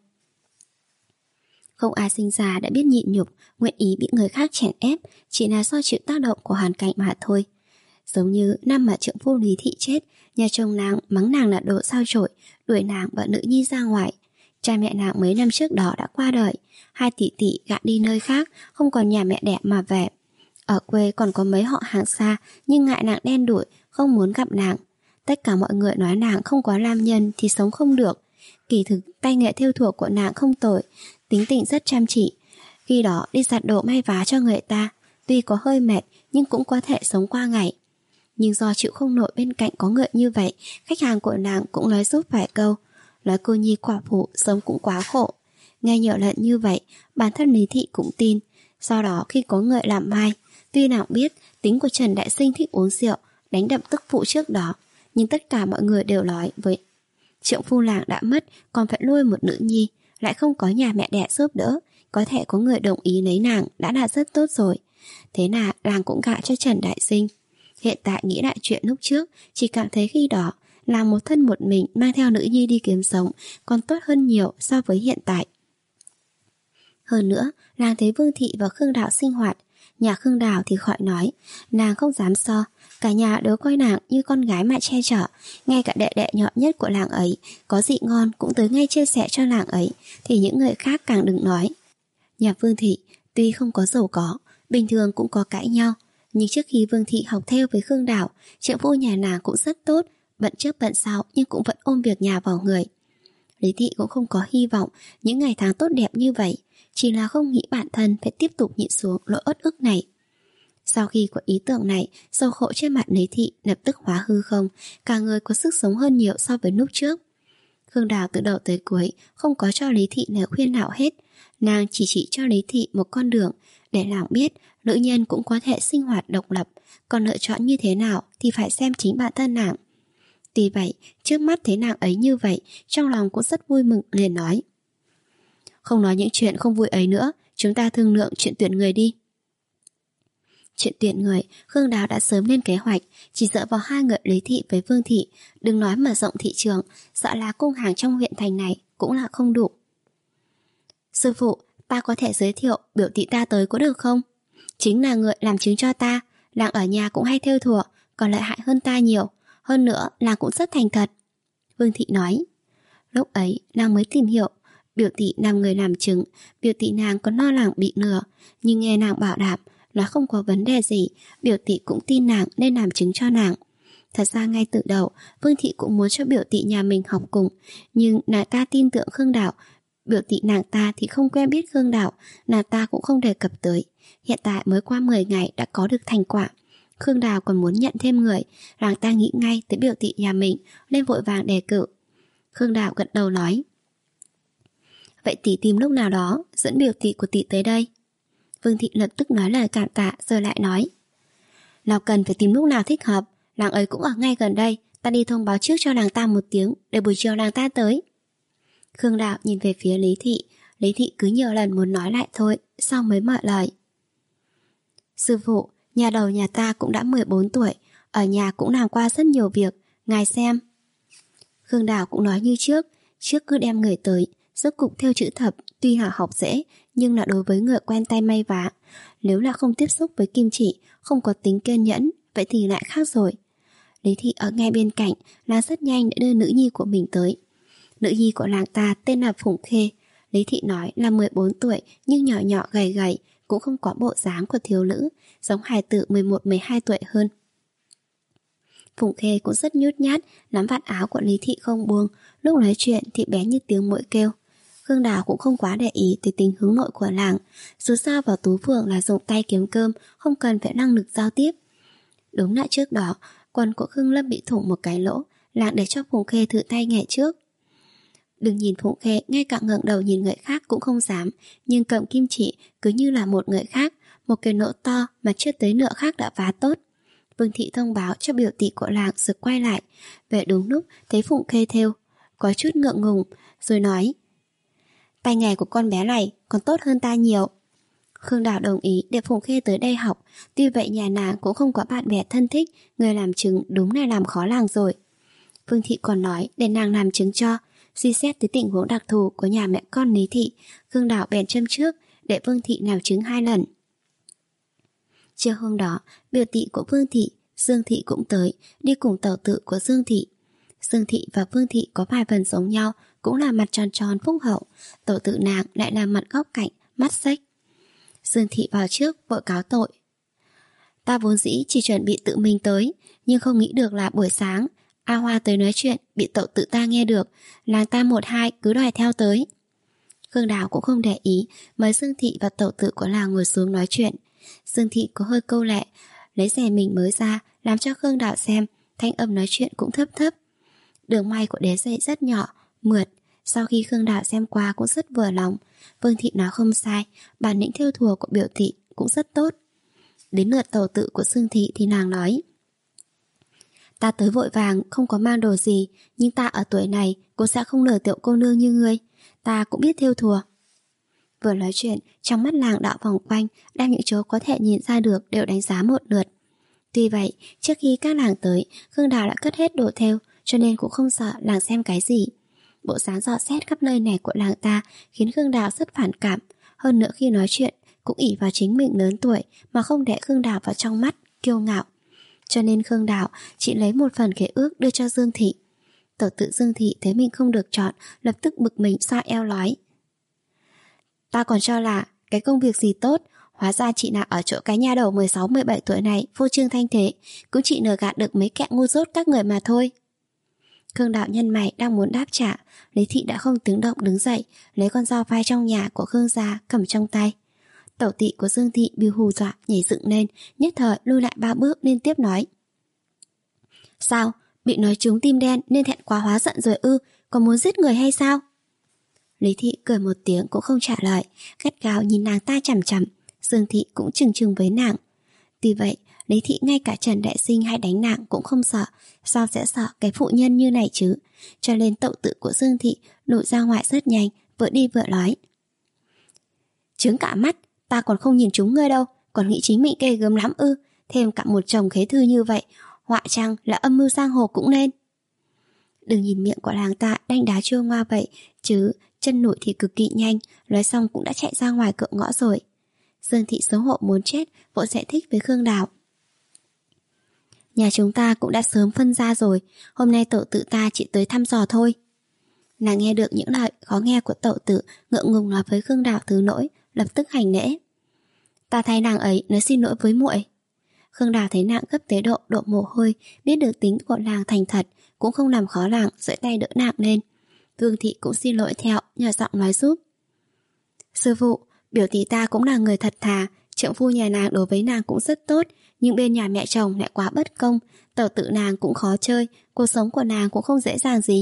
Không ai sinh ra đã biết nhịn nhục, nguyện ý bị người khác chèn ép, chỉ là do chịu tác động của hoàn cảnh mà thôi. Giống như năm mà trượng phu Lý Thị chết, Nhà chồng nàng mắng nàng là đồ sao chổi, đuổi nàng và nữ nhi ra ngoài. Cha mẹ nàng mấy năm trước đó đã qua đời, hai tỷ tỷ gạ đi nơi khác, không còn nhà mẹ đẻ mà về. Ở quê còn có mấy họ hàng xa, nhưng ngại nàng đen đủi, không muốn gặp nàng. Tất cả mọi người nói nàng không có nam nhân thì sống không được. Kỳ thực tay nghề thêu thùa của nàng không tồi, tính tình rất chăm chỉ. Khi đó đi giặt đồ may vá cho người ta, tuy có hơi mệt nhưng cũng có thể sống qua ngày. Nhưng do chịu không nổi bên cạnh có người như vậy, khách hàng của nàng cũng nói giúp vài câu, nói cô nhi quả phụ sống cũng quá khổ. Nghe nhiều lần như vậy, bản thân Lý Thị cũng tin. Sau đó khi có người làm mai, tuy nàng biết tính của Trần Đại Sinh thích uống rượu, đánh đập tức phụ trước đó, nhưng tất cả mọi người đều nói với trượng phu làng đã mất, còn phải nuôi một nữ nhi, lại không có nhà mẹ đẻ giúp đỡ, có thể có người đồng ý lấy nàng đã là rất tốt rồi. Thế là làng cũng gả cho Trần Đại Sinh. Hiện tại nghĩ lại chuyện lúc trước, chỉ cảm thấy khi đó làm một thân một mình mang theo nữ nhi đi kiếm sống còn tốt hơn nhiều so với hiện tại. Hơn nữa, làng thấy Vương Thị và Khương Đào sinh hoạt, nhà Khương Đào thì khỏi nói, nàng không dám so, cả nhà đều coi nàng như con gái mà che chở, ngay cả đệ đệ nhỏ nhất của làng ấy có dị ngon cũng tới ngay chia sẻ cho làng ấy, thì những người khác càng đừng nói. Nhà Vương Thị tuy không có giàu có, bình thường cũng có cãi nhau, nhưng trước khi Vương Thị học theo với Khương Đào, trượng phu nhà nàng cũng rất tốt, bận trước bận sau nhưng cũng vẫn ôm việc nhà vào người. Lý Thị cũng không có hy vọng những ngày tháng tốt đẹp như vậy, chỉ là không nghĩ bản thân phải tiếp tục nhịn xuống nỗi uất ức này. Sau khi có ý tưởng này, sầu khổ trên mặt Lý Thị lập tức hóa hư không, cả người có sức sống hơn nhiều so với lúc trước. Khương Đào từ đầu tới cuối không có cho Lý Thị lời khuyên nào hết, nàng chỉ chỉ cho Lý Thị một con đường để nàng biết nữ nhân cũng có thể sinh hoạt độc lập, còn lựa chọn như thế nào thì phải xem chính bản thân nàng. Tuy vậy, trước mắt thấy nàng ấy như vậy, trong lòng cũng rất vui mừng, liền nói: không nói những chuyện không vui ấy nữa, chúng ta thương lượng chuyện tuyển người đi. Chuyện tuyển người, Khương Đào đã sớm lên kế hoạch, chỉ dựa vào hai người Lý Thị với Vương Thị, đừng nói mở rộng thị trường, sợ là cung hàng trong huyện thành này cũng là không đủ. Sư phụ, ta có thể giới thiệu biểu tỷ ta tới có được không? Chính là người làm chứng cho ta, làng ở nhà cũng hay thêu thùa, còn lợi hại hơn ta nhiều, hơn nữa làng cũng rất thành thật. Vương Thị nói. Lúc ấy nàng mới tìm hiểu, biểu tỷ làm người làm chứng, biểu tỷ nàng có lo lắng bị lừa, nhưng nghe nàng bảo đảm là không có vấn đề gì, biểu tỷ cũng tin nàng nên làm chứng cho nàng. Thật ra ngay từ đầu, Vương Thị cũng muốn cho biểu tỷ nhà mình học cùng, nhưng nàng ta tin tưởng Khương Đào, biểu tỷ nàng ta thì không quen biết Khương Đào, nàng ta cũng không đề cập tới. Hiện tại mới qua mười ngày đã có được thành quả. Khương Đào còn muốn nhận thêm người, nàng ta nghĩ ngay tới biểu tỷ nhà mình, nên vội vàng đề cử. Khương Đào gật đầu nói: vậy tỷ tìm lúc nào đó dẫn biểu tỷ của tỷ tới đây. Vương Thị lập tức nói lời cảm tạ, rồi lại nói: nào cần phải tìm lúc nào thích hợp, làng ấy cũng ở ngay gần đây, ta đi thông báo trước cho nàng ta một tiếng, để buổi chiều nàng ta tới. Khương Đào nhìn về phía Lý Thị, Lý Thị cứ nhiều lần muốn nói lại thôi, sau mới mở lời: sư phụ, nhà đầu nhà ta cũng đã mười bốn tuổi, ở nhà cũng làm qua rất nhiều việc, ngài xem. Khương Đào cũng nói như trước, trước cứ đem người tới, rốt cục theo chữ thập tuy là học dễ, nhưng là đối với người quen tay may vá, nếu là không tiếp xúc với kim chỉ, không có tính kiên nhẫn, vậy thì lại khác rồi. Lý Thị ở ngay bên cạnh là rất nhanh để đưa nữ nhi của mình tới. Nữ nhi của làng ta tên là Phụng Khê, Lý Thị nói là mười bốn tuổi nhưng nhỏ nhỏ gầy gầy, cũng không có bộ dáng của thiếu nữ, giống hài tử mười một mười hai tuổi hơn. Phụng Khê cũng rất nhút nhát, nắm vạt áo của Lý Thị không buông, lúc nói chuyện thì bé như tiếng muỗi kêu. Khương Đào cũng không quá để ý tới tình hướng nội của làng, dù sao vào Tú Phượng là dùng tay kiếm cơm, không cần phải năng lực giao tiếp. Đúng là trước đó, quần của Khương Lâm bị thủng một cái lỗ, làng để cho Phụng Khê thử tay nghề trước. Đừng nhìn Phụng Khê, ngay cả ngẩng đầu nhìn người khác cũng không dám, nhưng cầm kim chỉ cứ như là một người khác, một cái lỗ to mà chưa tới nửa khác đã vá tốt. Vương Thị thông báo cho biểu tỷ của làng rồi quay lại, về đúng lúc thấy Phụng Khê thêu, có chút ngượng ngùng, rồi nói: tay nghề của con bé này còn tốt hơn ta nhiều. Khương Đào đồng ý để Phụng Khê tới đây học, tuy vậy nhà nàng cũng không có bạn bè thân thích, người làm chứng đúng là làm khó làng rồi. Vương Thị còn nói để nàng làm chứng cho, suy xét tới tình huống đặc thù của nhà mẹ con Lý Thị, Khương Đào bèn châm trước để Vương Thị làm chứng hai lần. Trưa hôm đó, biểu tỷ của Vương Thị Dương Thị cũng tới, đi cùng tẩu tử của Dương Thị. Dương Thị và Vương Thị có vài phần giống nhau, cũng là mặt tròn tròn phúc hậu. Tẩu tử nàng lại là mặt góc cạnh, mắt xếch. Dương Thị vào trước vội cáo tội. Ta vốn dĩ chỉ chuẩn bị tự mình tới, nhưng không nghĩ được là buổi sáng A Hoa tới nói chuyện bị tẩu tử ta nghe được, làng ta một hai cứ đòi theo tới. Khương Đào cũng không để ý, mời Dương Thị và tẩu tử của làng ngồi xuống nói chuyện. Dương Thị có hơi câu lệ, lấy rẻ mình mới ra làm cho Khương Đào xem, thanh âm nói chuyện cũng thấp thấp. Đường may của đế giày rất nhỏ, mượt. Sau khi Khương Đào xem qua cũng rất vừa lòng. Vương Thị nói không sai, bản lĩnh thêu thùa của biểu thị cũng rất tốt. Đến lượt tẩu tử của Dương Thị thì nàng nói: Ta tới vội vàng, không có mang đồ gì, nhưng ta ở tuổi này cũng sẽ không lừa tiểu cô nương như ngươi. Ta cũng biết thêu thùa. Vừa nói chuyện, trong mắt làng đạo vòng quanh, đang những chỗ có thể nhìn ra được đều đánh giá một lượt. Tuy vậy, trước khi các làng tới, Khương Đào đã cất hết đồ thêu, cho nên cũng không sợ làng xem cái gì. Bộ dáng dò xét khắp nơi này của làng ta khiến Khương Đào rất phản cảm. Hơn nữa khi nói chuyện cũng ỷ vào chính mình lớn tuổi mà không để Khương Đào vào trong mắt, kiêu ngạo. Cho nên Khương Đào chỉ lấy một phần khế ước đưa cho Dương Thị. Tẩu tử Dương Thị thấy mình không được chọn, lập tức bực mình xoa eo nói: Ta còn cho là cái công việc gì tốt, hóa ra chị nào ở chỗ cái nha đầu mười sáu mười bảy tuổi này vô trương thanh thế, cũng chỉ nờ gạt được mấy kẻ ngu dốt các người mà thôi. Khương Đào nhân mày đang muốn đáp trả, Lý Thị đã không tiếng động đứng dậy, lấy con dao phai trong nhà của Khương gia cầm trong tay. Tẩu tị của Dương Thị bị hù dọa nhảy dựng lên, nhất thời lui lại ba bước liên tiếp nói: Sao, bị nói trúng tim đen nên thẹn quá hóa giận rồi ư, còn muốn giết người hay sao? Lý Thị cười một tiếng cũng không trả lời, gắt gao nhìn nàng ta chằm chằm. Dương Thị cũng chừng chừng với nàng. Tuy vậy, Lý Thị ngay cả Trần Đại Sinh hay đánh nàng cũng không sợ, sao sẽ sợ cái phụ nhân như này chứ? Cho nên tẩu tự của Dương Thị lùi ra ngoài rất nhanh, vừa đi vừa nói: Trứng cả mắt, ta còn không nhìn chúng ngươi đâu, còn nghĩ chính mình ghê gớm lắm ư? Thêm cả một chồng khế thư như vậy, họa chăng là âm mưu giang hồ cũng nên. Đừng nhìn miệng của làng ta đanh đá chua ngoa vậy, chứ chân nổi thì cực kỳ nhanh, nói xong cũng đã chạy ra ngoài cửa ngõ rồi. Dương Thị xấu hổ muốn chết, vội giải thích với Khương Đào: Nhà chúng ta cũng đã sớm phân ra rồi, hôm nay tẩu tự ta chỉ tới thăm dò thôi. Nàng nghe được những lời khó nghe của tẩu tử, ngượng ngùng nói với Khương Đào thứ lỗi, lập tức hành lễ: Ta thay nàng ấy nói xin lỗi với muội. Khương Đào thấy nàng gấp tới độ độ mồ hôi, biết được tính của nàng thành thật, cũng không làm khó nàng, giơ tay đỡ nàng lên. Vương Thị cũng xin lỗi theo, nhờ giọng nói giúp: Sư phụ, biểu tỷ ta cũng là người thật thà, trượng phu nhà nàng đối với nàng cũng rất tốt, nhưng bên nhà mẹ chồng lại quá bất công, tẩu tự nàng cũng khó chơi, cuộc sống của nàng cũng không dễ dàng gì.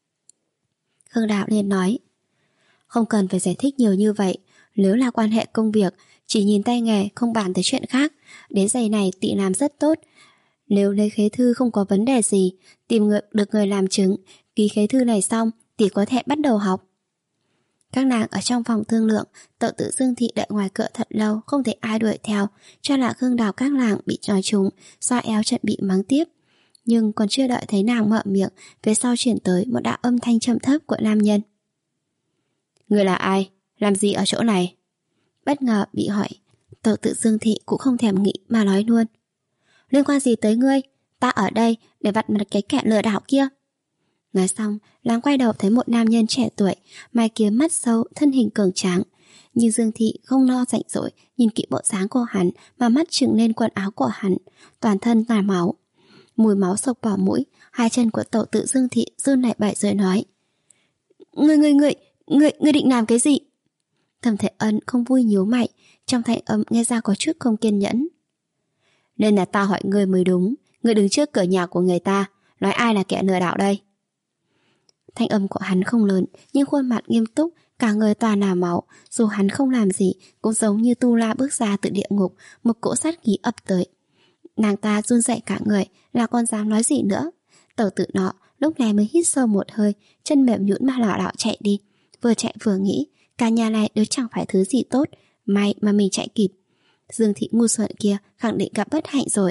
Khương Đào liền nói: Không cần phải giải thích nhiều như vậy, nếu là quan hệ công việc, chỉ nhìn tay nghề không bàn tới chuyện khác. Đến giày này tị làm rất tốt, nếu lấy khế thư không có vấn đề gì, tìm người, được người làm chứng, ký khế thư này xong tị có thể bắt đầu học. Các nàng ở trong phòng thương lượng, tẩu tự Dương Thị đợi ngoài cửa thật lâu, không thấy ai đuổi theo, cho là Khương Đào các nàng bị nói trúng, xoa eo chuẩn bị mắng tiếp. Nhưng còn chưa đợi thấy nàng mở miệng, phía sau chuyển tới một đạo âm thanh trầm thấp của nam nhân: Người là ai? Làm gì ở chỗ này? Bất ngờ bị hỏi, tẩu tự Dương Thị cũng không thèm nghĩ mà nói luôn: Liên quan gì tới ngươi? Ta ở đây để vặt mặt cái kẻ lừa đảo kia. Nói xong, làng quay đầu thấy một nam nhân trẻ tuổi, mày kiếm mắt sâu, thân hình cường tráng. Nhưng Dương Thị không lo rảnh rỗi nhìn kỹ bộ dáng của hắn mà mắt trừng lên quần áo của hắn, toàn thân là máu. Mùi máu sộc vào mũi, hai chân của tẩu tự Dương Thị run lẩy bẩy rồi nói: Ngươi ngươi ngươi, ngươi ngươi định làm cái gì? Thẩm Thể Ân không vui nhíu mày, trong thanh âm nghe ra có chút không kiên nhẫn. Nên là ta hỏi ngươi mới đúng, ngươi đứng trước cửa nhà của người ta, nói ai là kẻ lừa đảo đây? Thanh âm của hắn không lớn, nhưng khuôn mặt nghiêm túc, cả người toàn là máu. Dù hắn không làm gì, cũng giống như Tu La bước ra từ địa ngục, một cỗ sát khí ập tới. Nàng ta run rẩy cả người, là còn dám nói gì nữa. Tẩu tự nọ lúc này mới hít sâu một hơi, chân mềm nhũn mà lảo đảo chạy đi. Vừa chạy vừa nghĩ, cả nhà này đều chẳng phải thứ gì tốt, may mà mình chạy kịp. Dương Thị ngu xuẩn kia khẳng định gặp bất hạnh rồi.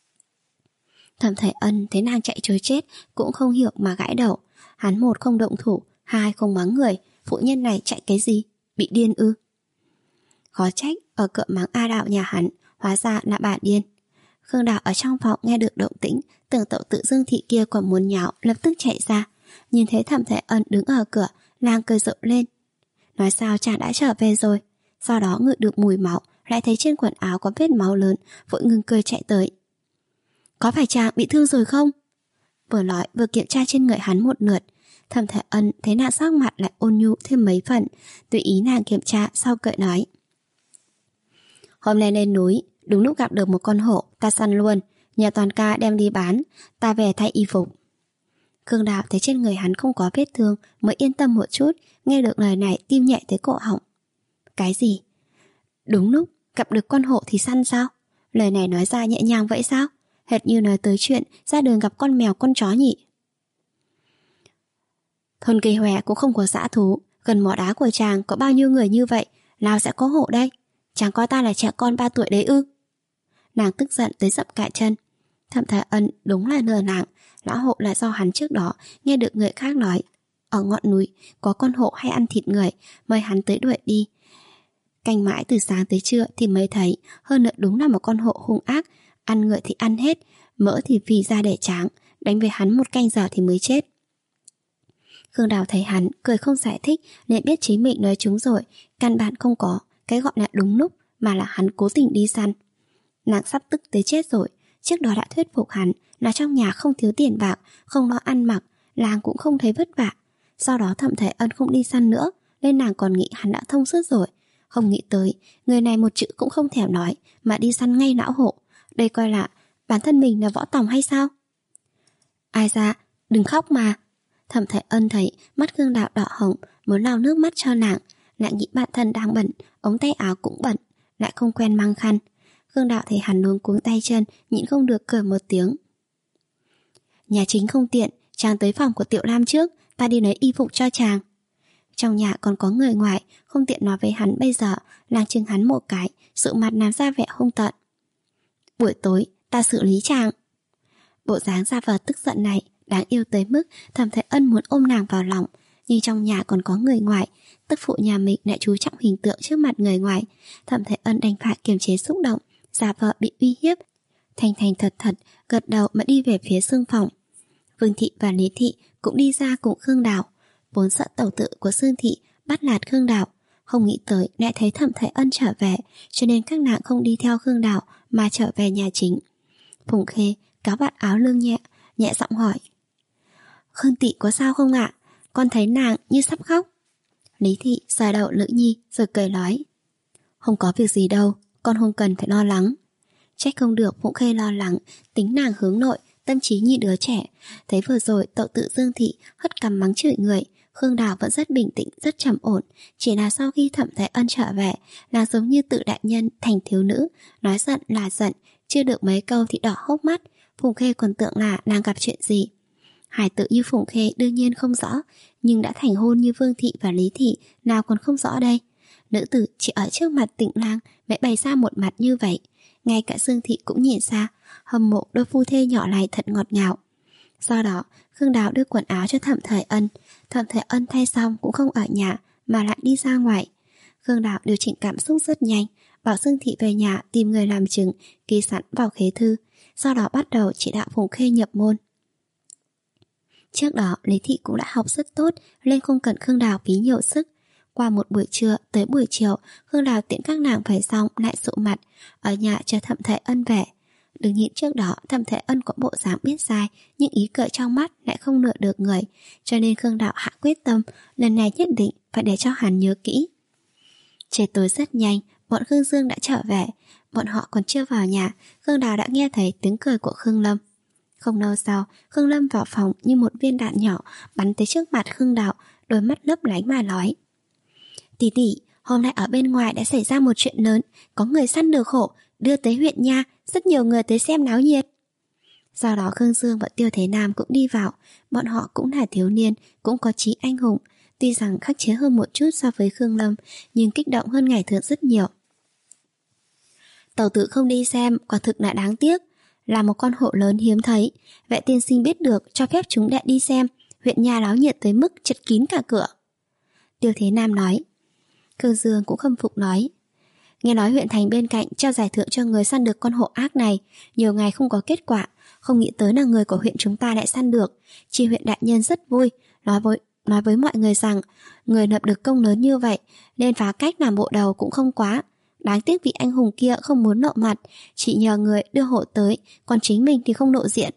Thẩm Thể Ân thấy nàng chạy trối chết cũng không hiểu mà gãi đầu. Hắn một không động thủ, hai không mắng người, phụ nhân này chạy cái gì, bị điên ư? Khó trách ở cửa mắng A Đạo nhà hắn, hóa ra là bà điên. Khương Đào ở trong phòng nghe được động tĩnh, tưởng Tẩu Tự Dương Thị kia còn muốn nháo, lập tức chạy ra. Nhìn thấy Thẩm Thể Ân đứng ở cửa, nàng cười rộ lên. Nói sao chàng đã trở về rồi. Sau đó ngửi được mùi máu, lại thấy trên quần áo có vết máu lớn, vội ngừng cười chạy tới. Có phải chàng bị thương rồi không? Vừa nói vừa kiểm tra trên người hắn một lượt. Thẩm Thể Ân thấy nàng sắc mặt lại ôn nhu thêm mấy phần, tùy ý nàng kiểm tra, sau cười nói. Hôm nay lên núi, đúng lúc gặp được một con hổ, ta săn luôn, nhờ Toàn ca đem đi bán, ta về thay y phục. Khương Đào thấy trên người hắn không có vết thương mới yên tâm một chút, nghe được lời này tim nhẹ tới cổ họng. Cái gì? Đúng lúc gặp được con hổ thì săn sao? Lời này nói ra nhẹ nhàng vậy sao? Hệt như nói tới chuyện ra đường gặp con mèo con chó nhỉ. Thôn Cây Hòe cũng không có dã thú, gần mỏ đá của chàng có bao nhiêu người như vậy, nào sẽ có hổ đây? Chàng coi ta là trẻ con ba tuổi đấy ư? Nàng tức giận tới dậm cả chân. Thẩm Thái Ân đúng là lừa nàng, lão hổ là do hắn trước đó nghe được người khác nói ở ngọn núi có con hổ hay ăn thịt người, mời hắn tới đuổi đi. Canh mãi từ sáng tới trưa thì mới thấy, hơn nữa đúng là một con hổ hung ác, ăn người thì ăn hết, mỡ thì phì ra để tráng, đánh với hắn một canh giờ thì mới chết. Khương Đào thấy hắn cười không giải thích nên biết chính mình nói trúng rồi, căn bản không có cái gọi là đúng lúc, mà là hắn cố tình đi săn. Nàng sắp tức tới chết rồi, trước đó đã thuyết phục hắn là trong nhà không thiếu tiền bạc, không lo ăn mặc, làng cũng không thấy vất vả. Sau đó Thẩm Thể Ân không đi săn nữa, nên nàng còn nghĩ hắn đã thông suốt rồi. Không nghĩ tới, người này một chữ cũng không thèm nói mà đi săn ngay lão hổ. Đây coi là bản thân mình là võ tòng hay sao? Ai ra, đừng khóc mà. Thẩm Thể Ân thấy mắt Khương Đào đỏ hồng, muốn lau nước mắt cho nàng, lại nghĩ bản thân đang bận, ống tay áo cũng bận, lại không quen mang khăn. Khương Đào thấy hắn luống cuống tay chân, nhịn không được cười một tiếng. Nhà chính không tiện, chàng tới phòng của Tiểu Lam trước, ta đi lấy y phục cho chàng. Trong nhà còn có người ngoài, không tiện nói với hắn bây giờ, nàng chừng hắn một cái, sự mặt làm ra vẻ hung tợn. Buổi tối, ta xử lý chàng. Bộ dáng ra vờ tức giận này đáng yêu tới mức Thẩm Thể Ân muốn ôm nàng vào lòng, nhưng trong nhà còn có người ngoài, tức phụ nhà mình lại chú trọng hình tượng trước mặt người ngoài. Thẩm Thể Ân đành phải kiềm chế xúc động, giả vờ bị uy hiếp, thành thành thật thật gật đầu mà đi về phía xương phòng. Vương Thị và Lý Thị cũng đi ra cùng Khương Đào, vốn sợ tẩu tự của Sương Thị bắt nạt Khương Đào, không nghĩ tới lại thấy Thẩm Thể Ân trở về, cho nên các nàng không đi theo Khương Đào mà trở về nhà chính. Phùng Khê cáo vạt áo lưng nhẹ, nhẹ giọng hỏi: Khương Thị có sao không ạ? Con thấy nàng như sắp khóc. Lý Thị sờ đầu Lữ Nhi rồi cười nói: Không có việc gì đâu, con không cần phải lo lắng. Trách không được Phụng Khê lo lắng, tính nàng hướng nội, tâm trí như đứa trẻ. Thấy vừa rồi Tậu Tự Dương Thị hất cằm mắng chửi người, Khương Đào vẫn rất bình tĩnh, rất trầm ổn. Chỉ là sau khi Thẩm Thái Ân trở về, nàng giống như tự đại nhân thành thiếu nữ, nói giận là giận, chưa được mấy câu thì đỏ hốc mắt. Phùng Khê còn tưởng là nàng gặp chuyện gì. Hải tử như Phùng Khê đương nhiên không rõ, nhưng đã thành hôn như Vương Thị và Lý Thị, nào còn không rõ đây. Nữ tử chỉ ở trước mặt Tịnh Lang mới bày ra một mặt như vậy, ngay cả Dương Thị cũng nhìn ra, hâm mộ đôi phu thê nhỏ này thật ngọt ngào. Sau đó Khương Đào đưa quần áo cho Thẩm Thời Ân. Thẩm Thời Ân thay xong cũng không ở nhà mà lại đi ra ngoài. Khương Đào điều chỉnh cảm xúc rất nhanh, bảo Dương Thị về nhà tìm người làm chứng, ký sẵn vào khế thư, sau đó bắt đầu chỉ đạo Phùng Khê nhập môn. Trước đó Lý Thị cũng đã học rất tốt nên không cần Khương Đào phí nhiều sức. Qua một buổi trưa tới buổi chiều, Khương Đào tiễn các nàng phải xong lại sụ mặt ở nhà chờ Thẩm Thời Ân về. Đừng nhìn trước đó Thẩm Thời Ân có bộ dáng biết sai, nhưng ý cười trong mắt lại không lừa được người, cho nên Khương Đào hạ quyết tâm lần này nhất định phải để cho hắn nhớ kỹ. Trời tối rất nhanh, bọn Khương Dương đã trở về. Bọn họ còn chưa vào nhà, Khương Đào đã nghe thấy tiếng cười của Khương Lâm. Không lâu sau, Khương Lâm vào phòng như một viên đạn nhỏ bắn tới trước mặt Khương Đào, đôi mắt lấp lánh mà nói: Tỷ tỷ, hôm nay ở bên ngoài đã xảy ra một chuyện lớn, có người săn được hổ đưa tới huyện nha, rất nhiều người tới xem náo nhiệt. Sau đó Khương Dương và Tiêu Thế Nam cũng đi vào. Bọn họ cũng là thiếu niên, cũng có chí anh hùng, tuy rằng khắc chế hơn một chút so với Khương Lâm, nhưng kích động hơn ngày thường rất nhiều. Tẩu tử không đi xem, quả thực là đáng tiếc. Là một con hổ lớn hiếm thấy, vệ tiên sinh biết được cho phép chúng đệ đi xem, huyện nhà náo nhiệt tới mức chật kín cả cửa. Tiêu Thế Nam nói. Khương Dương cũng khâm phục nói: Nghe nói huyện thành bên cạnh trao giải thưởng cho người săn được con hổ ác này, nhiều ngày không có kết quả, không nghĩ tới là người của huyện chúng ta lại săn được. Tri huyện đại nhân rất vui, nói với nói với mọi người rằng người lập được công lớn như vậy nên phá cách làm bộ đầu cũng không quá. Đáng tiếc vị anh hùng kia không muốn lộ mặt, chỉ nhờ người đưa hộ tới, còn chính mình thì không lộ diện.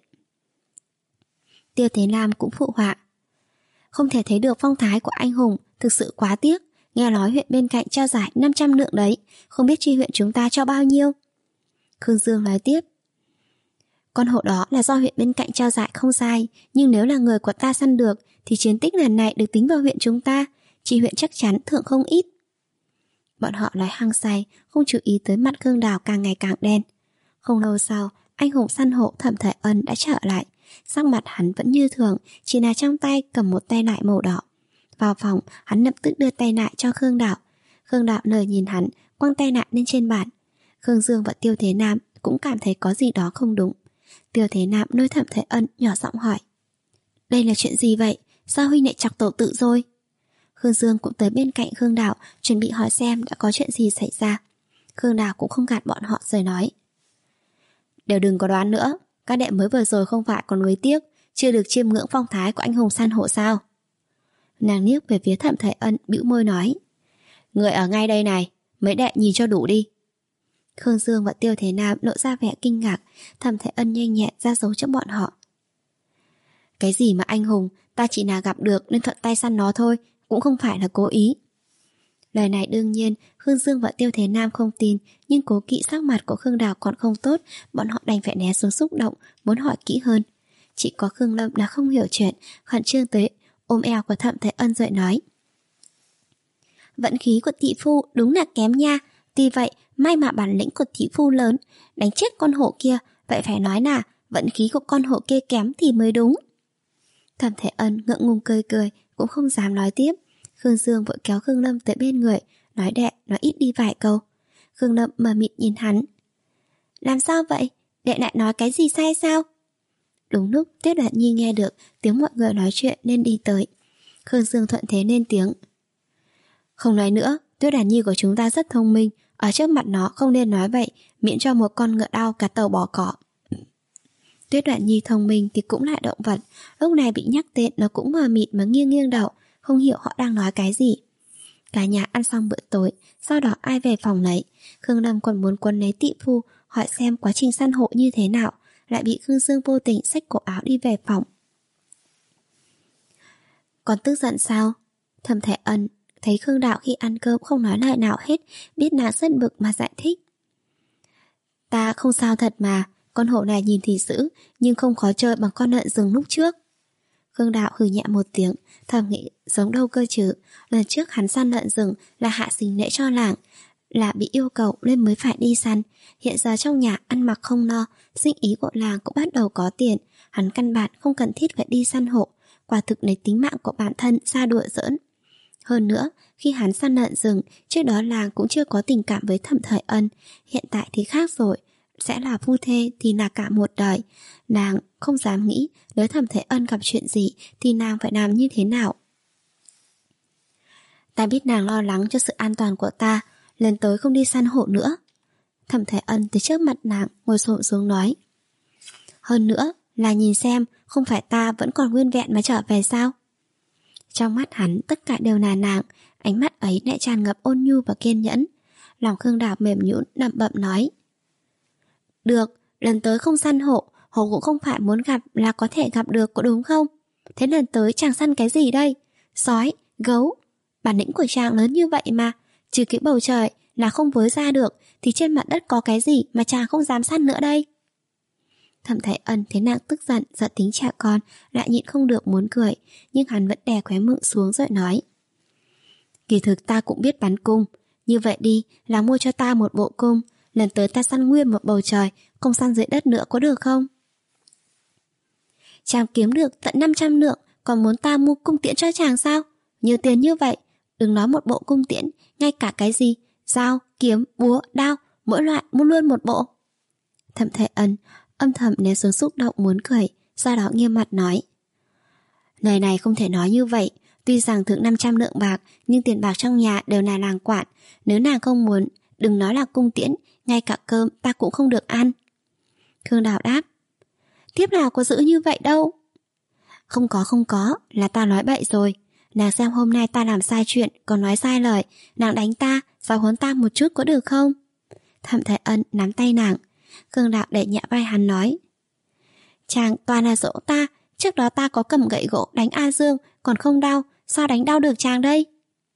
Tiêu Thế Nam cũng phụ họa. Không thể thấy được phong thái của anh hùng, thực sự quá tiếc. Nghe nói huyện bên cạnh trao giải năm trăm lượng đấy, không biết tri huyện chúng ta cho bao nhiêu. Khương Dương nói tiếp. Con hổ đó là do huyện bên cạnh trao giải không sai, nhưng nếu là người của ta săn được thì chiến tích lần này được tính vào huyện chúng ta, tri huyện chắc chắn thưởng không ít. Bọn họ nói hăng say, không chú ý tới mặt Khương Đào càng ngày càng đen. Không lâu sau, anh hùng săn hổ Thẩm Thời Ân đã trở lại. Sắc mặt hắn vẫn như thường, chỉ là trong tay cầm một tay nải màu đỏ. Vào phòng, hắn lập tức đưa tay nải cho Khương Đào. Khương Đào nở nhìn hắn, quăng tay nải lên trên bàn. Khương Dương và Tiêu Thế Nam cũng cảm thấy có gì đó không đúng. Tiêu Thế Nam nuôi Thẩm Thời Ân nhỏ giọng hỏi. Đây là chuyện gì vậy? Sao huynh lại chọc tổ tự rồi? Khương Dương cũng tới bên cạnh Khương Đào, chuẩn bị hỏi xem đã có chuyện gì xảy ra. Khương Đào cũng không gạt bọn họ rồi nói. Đều đừng có đoán nữa, các đệ mới vừa rồi không phải còn nuối tiếc, chưa được chiêm ngưỡng phong thái của anh hùng săn hổ sao? Nàng liếc về phía Thẩm Thời Ân, bĩu môi nói. Người ở ngay đây này, mấy đệ nhìn cho đủ đi. Khương Dương và Tiêu Thế Nam lộ ra vẻ kinh ngạc, Thẩm Thời Ân nhanh nhẹn ra dấu cho bọn họ. Cái gì mà anh hùng, ta chỉ là gặp được nên thuận tay săn nó thôi, cũng không phải là cố ý. Lời này đương nhiên Khương Dương và Tiêu Thế Nam không tin, nhưng cố kỵ sắc mặt của Khương Đào còn không tốt, bọn họ đành phải né xuống xúc động, muốn hỏi kỹ hơn. Chỉ có Khương Lâm đã không hiểu chuyện, khẩn trương tới ôm eo của Thẩm Thời Ân rồi nói. Vận khí của tỷ phu đúng là kém nha, tuy vậy may mà bản lĩnh của tỷ phu lớn, đánh chết con hổ kia, vậy phải nói là vận khí của con hổ kia kém thì mới đúng. Thẩm Thời Ân ngượng ngùng cười cười, cũng không dám nói tiếp. Khương Dương vội kéo Khương Lâm tới bên người, nói đệ, nói ít đi vài câu. Khương Lâm mờ mịt nhìn hắn. Làm sao vậy? Đệ lại nói cái gì sai sao? Đúng lúc Tuyết Đạt Nhi nghe được tiếng mọi người nói chuyện nên đi tới. Khương Dương thuận thế lên tiếng. Không nói nữa, Tuyết Đạt Nhi của chúng ta rất thông minh, ở trước mặt nó không nên nói vậy, miễn cho một con ngựa đau cả tàu bỏ cỏ. Tuyết Đạt Nhi thông minh thì cũng lại động vật, lúc này bị nhắc tên nó cũng mờ mịt mà nghiêng nghiêng đầu, không hiểu họ đang nói cái gì. Cả nhà ăn xong bữa tối, sau đó ai về phòng lấy. Khương Lâm còn muốn quấn lấy tỷ phu, hỏi xem quá trình săn hộ như thế nào, lại bị Khương Dương vô tình xách cổ áo đi về phòng. Còn tức giận sao? Thẩm Thời Ân thấy Khương Đạo khi ăn cơm không nói lời nào hết, biết nàng rất bực mà giải thích. Ta không sao thật mà, con hổ này nhìn thì dữ, nhưng không khó chơi bằng con lợn rừng lúc trước. Khương Đạo hừ nhẹ một tiếng, thầm nghĩ giống đâu cơ chứ. Lần trước hắn săn lợn rừng là hạ sinh lễ cho làng, là bị yêu cầu nên mới phải đi săn. Hiện giờ trong nhà ăn mặc không no, sinh ý của làng cũng bắt đầu có tiền, hắn căn bản không cần thiết phải đi săn hổ, quả thực lấy tính mạng của bản thân ra đùa giỡn. Hơn nữa, khi hắn săn lợn rừng, trước đó làng cũng chưa có tình cảm với Thẩm Thời Ân, hiện tại thì khác rồi, sẽ là phu thê thì là cả một đời. Nàng không dám nghĩ nếu Thẩm Thời Ân gặp chuyện gì thì nàng phải làm như thế nào. Ta biết nàng lo lắng cho sự an toàn của ta, lần tới không đi săn hổ nữa. Thẩm Thời Ân tới trước mặt nàng ngồi xổm xuống nói. Hơn nữa là nhìn xem, không phải ta vẫn còn nguyên vẹn mà trở về sao? Trong mắt hắn tất cả đều là nàng, ánh mắt ấy lại tràn ngập ôn nhu và kiên nhẫn. Lòng Khương Đào mềm nhũn lẩm bẩm nói. Được, lần tới không săn hổ, hổ cũng không phải muốn gặp là có thể gặp được, có đúng không? Thế lần tới chàng săn cái gì đây? Sói, gấu. Bản lĩnh của chàng lớn như vậy mà, trừ cái bầu trời là không với ra được, thì trên mặt đất có cái gì mà chàng không dám săn nữa đây? Thẩm Thời Ân thấy nàng tức giận, giận tính trẻ con, lại nhịn không được muốn cười, nhưng hắn vẫn đè khóe miệng xuống rồi nói. Kỳ thực ta cũng biết bắn cung, như vậy đi là mua cho ta một bộ cung, lần tới ta săn nguyên một bầu trời, không săn dưới đất nữa có được không? Chàng kiếm được tận năm trăm lượng, còn muốn ta mua cung tiễn cho chàng sao? Nhiều tiền như vậy, đừng nói một bộ cung tiễn, ngay cả cái gì, dao, kiếm, búa, đao, mỗi loại mua luôn một bộ. Thẩm Thời Ân âm thầm né xuống xúc động muốn cười, sau đó nghiêm mặt nói. Lời này không thể nói như vậy, tuy rằng thưởng năm trăm lượng bạc, nhưng tiền bạc trong nhà đều là nàng quản, nếu nàng không muốn, đừng nói là cung tiễn, ngay cả cơm ta cũng không được ăn. Khương Đào đáp, thiếp nào có dữ như vậy đâu. Không có không có, là ta nói bậy rồi. Nàng xem hôm nay ta làm sai chuyện, còn nói sai lời, nàng đánh ta, giáo huấn ta một chút có được không? Thẩm Thái Ân nắm tay nàng. Khương Đào đẩy nhẹ vai hắn nói, chàng toàn là dỗ ta, trước đó ta có cầm gậy gỗ đánh A Dương còn không đau, sao đánh đau được chàng đây?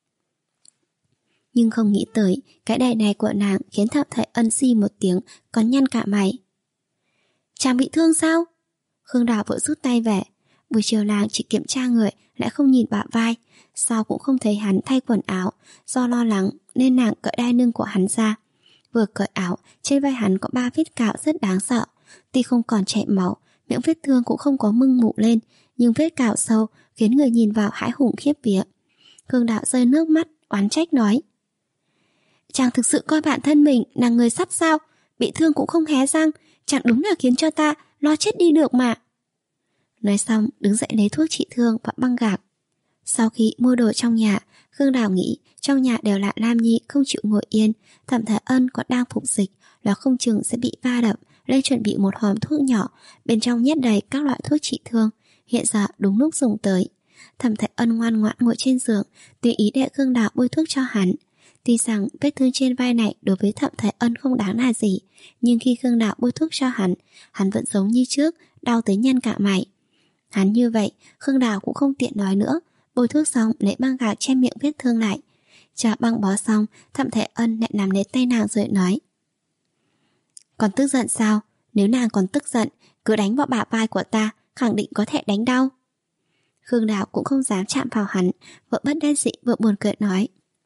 Nhưng không nghĩ tới cái đầy này của nàng khiến Thẩm Thái Ân xì một tiếng, còn nhăn cả mày. Chàng bị thương sao? Khương Đào vội rút tay về. Buổi chiều nàng chỉ kiểm tra người, lại không nhìn bả vai, sau cũng không thấy hắn thay quần áo. Do lo lắng nên nàng cởi đai lưng của hắn ra. Vừa cởi áo, trên vai hắn có ba vết cạo rất đáng sợ. Tuy không còn chảy máu, miệng vết thương cũng không có mưng mụ lên, nhưng vết cạo sâu khiến người nhìn vào hãi hùng khiếp vía. Khương Đạo rơi nước mắt, oán trách nói, chàng thực sự coi bản thân mình là người sắt sao? Bị thương cũng không hé răng, chẳng đúng là khiến cho ta lo chết đi được mà. Nói xong đứng dậy lấy thuốc trị thương và băng gạc. Sau khi mua đồ trong nhà, Khương Đào nghĩ trong nhà đều là Lam Nhi không chịu ngồi yên. Thẩm Thái Ân còn đang phục dịch, nó không chừng sẽ bị va đập, nên chuẩn bị một hòm thuốc nhỏ, bên trong nhét đầy các loại thuốc trị thương. Hiện giờ đúng lúc dùng tới. Thẩm Thái Ân ngoan ngoãn ngồi trên giường, tùy ý để Khương Đào bôi thuốc cho hắn. Tuy rằng vết thương trên vai này đối với Thẩm Thái Ân không đáng là gì, nhưng khi Khương Đào bôi thuốc cho hắn, hắn vẫn giống như trước, đau tới nhăn cả mày. Hắn như vậy, Khương Đào cũng không tiện nói nữa, bôi thuốc xong lấy băng gạc che miệng vết thương lại. Chờ băng bó xong, Thẩm Thái Ân lại nắm lấy tay nàng rồi nói, còn tức giận sao? Nếu nàng còn tức giận, cứ đánh vào bả vai của ta, khẳng định có thể đánh đau. Khương Đào cũng không dám chạm vào hắn, vợ bất đắc dĩ vừa buồn cười nói,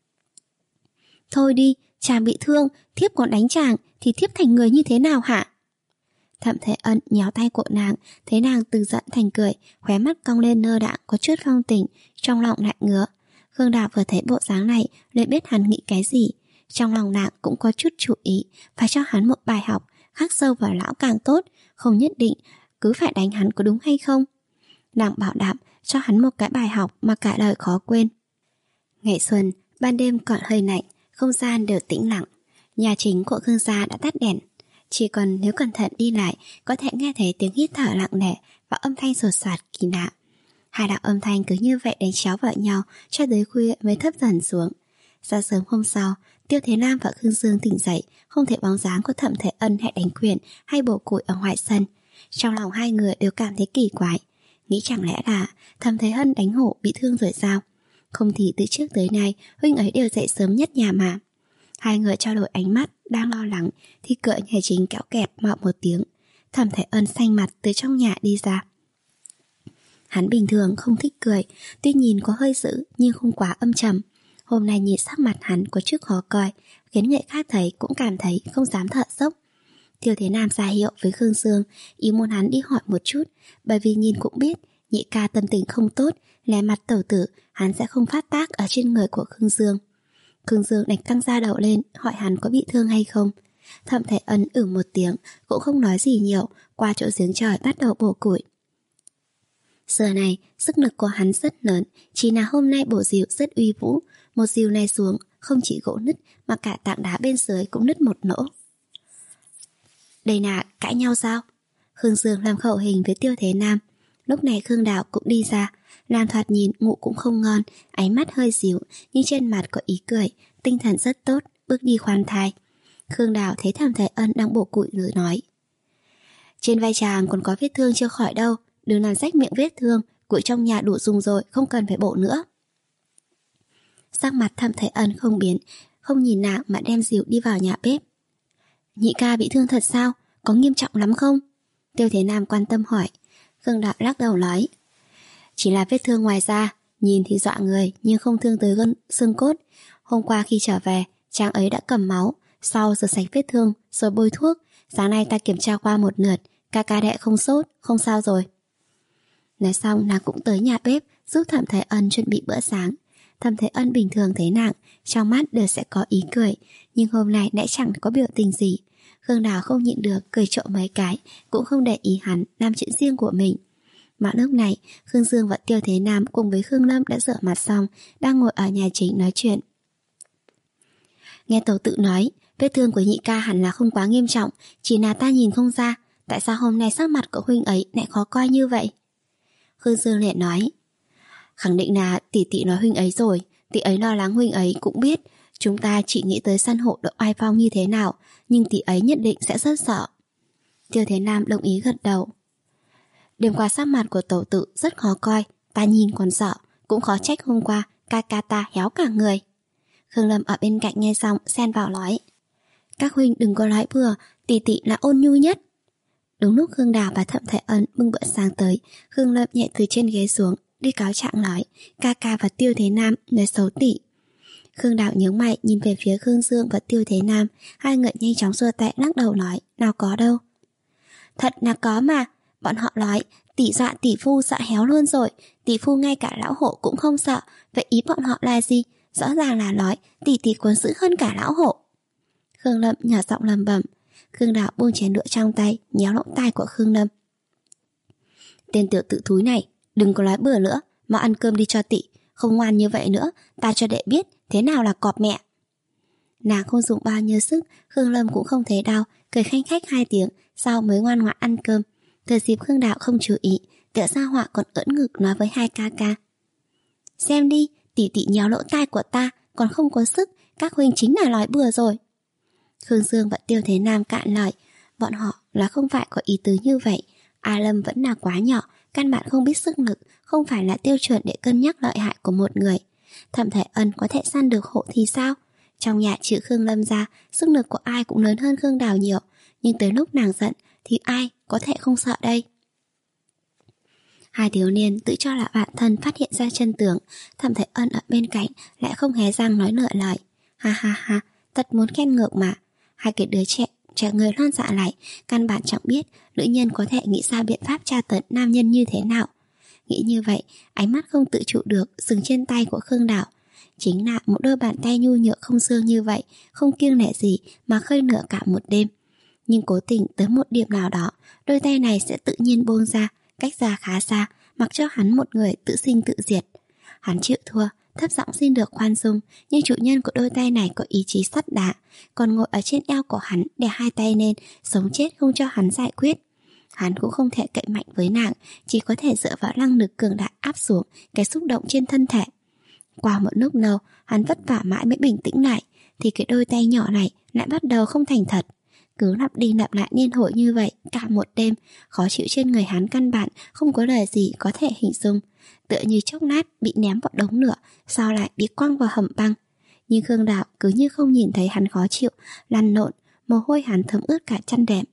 thôi đi, chàng bị thương, thiếp còn đánh chàng thì thiếp thành người như thế nào hả? Thẩm Thái Ân nhéo tay của nàng, thấy nàng từ giận thành cười, khóe mắt cong lên nơ đãng có chút phong tình, trong lòng lại ngứa. Khương Đào vừa thấy bộ dáng này liền biết hắn nghĩ cái gì. Trong lòng nàng cũng có chút chú ý, phải cho hắn một bài học, khắc sâu vào lão càng tốt, không nhất định cứ phải đánh hắn có đúng hay không. Nàng bảo đảm cho hắn một cái bài học mà cả đời khó quên. Ngày xuân, ban đêm còn hơi lạnh, không gian đều tĩnh lặng. Nhà chính của Khương gia đã tắt đèn, chỉ còn nếu cẩn thận đi lại có thể nghe thấy tiếng hít thở lặng lẽ và âm thanh sột soạt kỳ lạ. Hai đạo âm thanh cứ như vậy đánh chéo vào nhau cho tới khuya mới thấp dần xuống. Sáng sớm hôm sau, Tiêu Thế Nam và Khương Dương tỉnh dậy, không thấy bóng dáng của Thẩm Thái Ân hay đánh quyền hay bổ củi ở ngoài sân. Trong lòng hai người đều cảm thấy kỳ quái, nghĩ chẳng lẽ là Thẩm Thái Ân đánh hổ bị thương rồi sao? Không thì từ trước tới nay huynh ấy đều dậy sớm nhất nhà mà. Hai người trao đổi ánh mắt, đang lo lắng thì cửa nhà chính kéo kẹt mạo một tiếng. Thẩm Thái Ân xanh mặt từ trong nhà đi ra. Hắn bình thường không thích cười, tuy nhìn có hơi dữ nhưng không quá âm trầm. Hôm nay nhìn sắc mặt hắn có chút khó coi, khiến người khác thấy cũng cảm thấy không dám thở dốc. Tiêu Thế Nam ra hiệu với Khương Dương, ý muốn hắn đi hỏi một chút, bởi vì nhìn cũng biết nhị ca tâm tình không tốt, lé mặt tẩu tử, hắn sẽ không phát tác ở trên người của Khương Dương. Khương Dương đánh căng da đầu lên, hỏi hắn có bị thương hay không. Thẩm Thái Ân ử một tiếng, cũng không nói gì nhiều, qua chỗ giếng trời bắt đầu bổ củi. Giờ này, sức lực của hắn rất lớn, chỉ là hôm nay bổ rìu rất uy vũ. Một rìu này xuống, không chỉ gỗ nứt mà cả tảng đá bên dưới cũng nứt một lỗ. Đây là cãi nhau sao? Khương Dương làm khẩu hình với Tiêu Thế Nam. Lúc này Khương Đào cũng đi ra, làm thoạt nhìn ngủ cũng không ngon, ánh mắt hơi xíu, nhưng trên mặt có ý cười, tinh thần rất tốt, bước đi khoan thai. Khương Đào thấy Thẩm Thái Ân đang bổ củi rồi nói, trên vai chàng còn có vết thương chưa khỏi đâu, đừng làm rách miệng vết thương, củi trong nhà đủ dùng rồi, không cần phải bổ nữa. Sắc mặt Thẩm Thái Ân không biến, không nhìn nàng mà đem rìu đi vào nhà bếp. Nhị ca bị thương thật sao? Có nghiêm trọng lắm không? Tiêu Thế Nam quan tâm hỏi. Khương Đạo lắc đầu nói, chỉ là vết thương ngoài da, nhìn thì dọa người nhưng không thương tới gân xương cốt. Hôm qua khi trở về, chàng ấy đã cầm máu, sau rửa sạch vết thương rồi bôi thuốc. Sáng nay ta kiểm tra qua một lượt, ca ca đệ không sốt, không sao rồi. Nói xong nàng cũng tới nhà bếp giúp Thẩm Thái Ân chuẩn bị bữa sáng. Thẩm Thái Ân bình thường thấy nàng, trong mắt đều sẽ có ý cười, nhưng hôm nay lại chẳng có biểu tình gì. Khương Đào không nhịn được cười trộm mấy cái, cũng không để ý hắn làm chuyện riêng của mình. Mà lúc này, Khương Dương và Tiêu Thế Nam cùng với Khương Lâm đã rửa mặt xong, đang ngồi ở nhà chính nói chuyện. Nghe tàu tự nói, Vết thương của nhị ca hẳn là không quá nghiêm trọng, chỉ là ta nhìn không ra. Tại sao hôm nay sắc mặt của huynh ấy lại khó coi như vậy? Khương Dương liền nói. Khẳng định là tỷ tỷ nói huynh ấy rồi. Tỷ ấy lo lắng huynh ấy cũng biết. Chúng ta chỉ nghĩ tới săn hộ độ oai phong như thế nào, nhưng tỷ ấy nhất định sẽ rất sợ. Tiêu Thế Nam đồng ý gật đầu. Đêm qua sắc mặt của tẩu tự rất khó coi, ta nhìn còn sợ. Cũng khó trách hôm qua ca ca ta héo cả người. Khương Lâm ở bên cạnh nghe xong xen vào nói. Các huynh đừng có nói bừa, tỷ tỷ là ôn nhu nhất. Đúng lúc Khương Đào và Thẩm Thể Ân bưng bữa sáng tới, Khương Lâm nhẹ từ trên ghế xuống, đi cáo trạng nói ca ca và Tiêu Thế Nam nói xấu tỷ. Khương Đào nhướng mày nhìn về phía Khương Dương và Tiêu Thế Nam, hai người nhanh chóng xua tay lắc đầu nói, nào có đâu. Thật là có mà, bọn họ nói tỷ dọa tỷ phu sợ héo luôn rồi, tỷ phu ngay cả lão hộ cũng không sợ, vậy ý bọn họ là gì? Rõ ràng là nói tỷ tỷ còn dữ hơn cả lão hộ. Khương Lâm nhỏ giọng lầm bầm. Khương Đào buông chén đũa trong tay, nhéo lỗ tai của Khương Lâm. Tên tiểu tự thúi này, đừng có nói bừa nữa, mau ăn cơm đi cho tỷ, không ngoan như vậy nữa, ta cho đệ biết thế nào là cọp mẹ. Nàng không dùng bao nhiêu sức, Khương Lâm cũng không thấy đau, cười khanh khách hai tiếng, sau mới ngoan ngoãn ăn cơm. Thừa dịp Khương Đào không chú ý, Tiểu Gia Họa còn ưỡn ngực nói với hai ca ca. Xem đi, tỷ tỷ nhéo lỗ tai của ta, còn không có sức, các huynh chính là nói bừa rồi. Khương Dương và Tiêu Thế Nam cạn lời, bọn họ là không phải có ý tứ như vậy. A Lâm vẫn là quá nhỏ, căn bản không biết sức lực, không phải là tiêu chuẩn để cân nhắc lợi hại của một người. Thẩm Thể Ân có thể săn được hộ thì sao? Trong nhà trừ Khương Lâm ra, sức lực của ai cũng lớn hơn Khương Đào nhiều, nhưng tới lúc nàng giận thì ai có thể không sợ đây? Hai thiếu niên tự cho là bạn thân phát hiện ra chân tướng, Thẩm Thể Ân ở bên cạnh lại không hé răng nói nửa lời. Ha ha ha, thật muốn khen ngược mà. Hai cái đứa trẻ trẻ người loan dạ lại, căn bản chẳng biết nữ nhân có thể nghĩ ra biện pháp tra tấn nam nhân như thế nào. Nghĩ như vậy, ánh mắt không tự chủ được dừng trên tay của Khương Đào. Chính là một đôi bàn tay nhu nhược không xương như vậy, không kiêng nể gì mà khơi nửa cả một đêm. Nhưng cố tình tới một điểm nào đó, đôi tay này sẽ tự nhiên buông ra, cách ra khá xa, mặc cho hắn một người tự sinh tự diệt. Hắn chịu thua, thấp giọng xin được khoan dung, nhưng chủ nhân của đôi tay này có ý chí sắt đá, còn ngồi ở trên eo của hắn đè hai tay lên, sống chết không cho hắn giải quyết. Hắn cũng không thể cậy mạnh với nàng, chỉ có thể dựa vào năng lực cường đại áp xuống cái xúc động trên thân thể. Qua một lúc lâu, hắn vất vả mãi mới bình tĩnh lại, thì cái đôi tay nhỏ này lại bắt đầu không thành thật. Cứ lặp đi lặp lại liên hồi như vậy cả một đêm, khó chịu trên người hắn căn bản không có lời gì có thể hình dung. Tựa như chốc lát bị ném vào đống lửa, sau lại bị quăng vào hầm băng. Nhưng Khương Đạo cứ như không nhìn thấy hắn khó chịu, lăn lộn, mồ hôi hắn thấm ướt cả chăn đệm.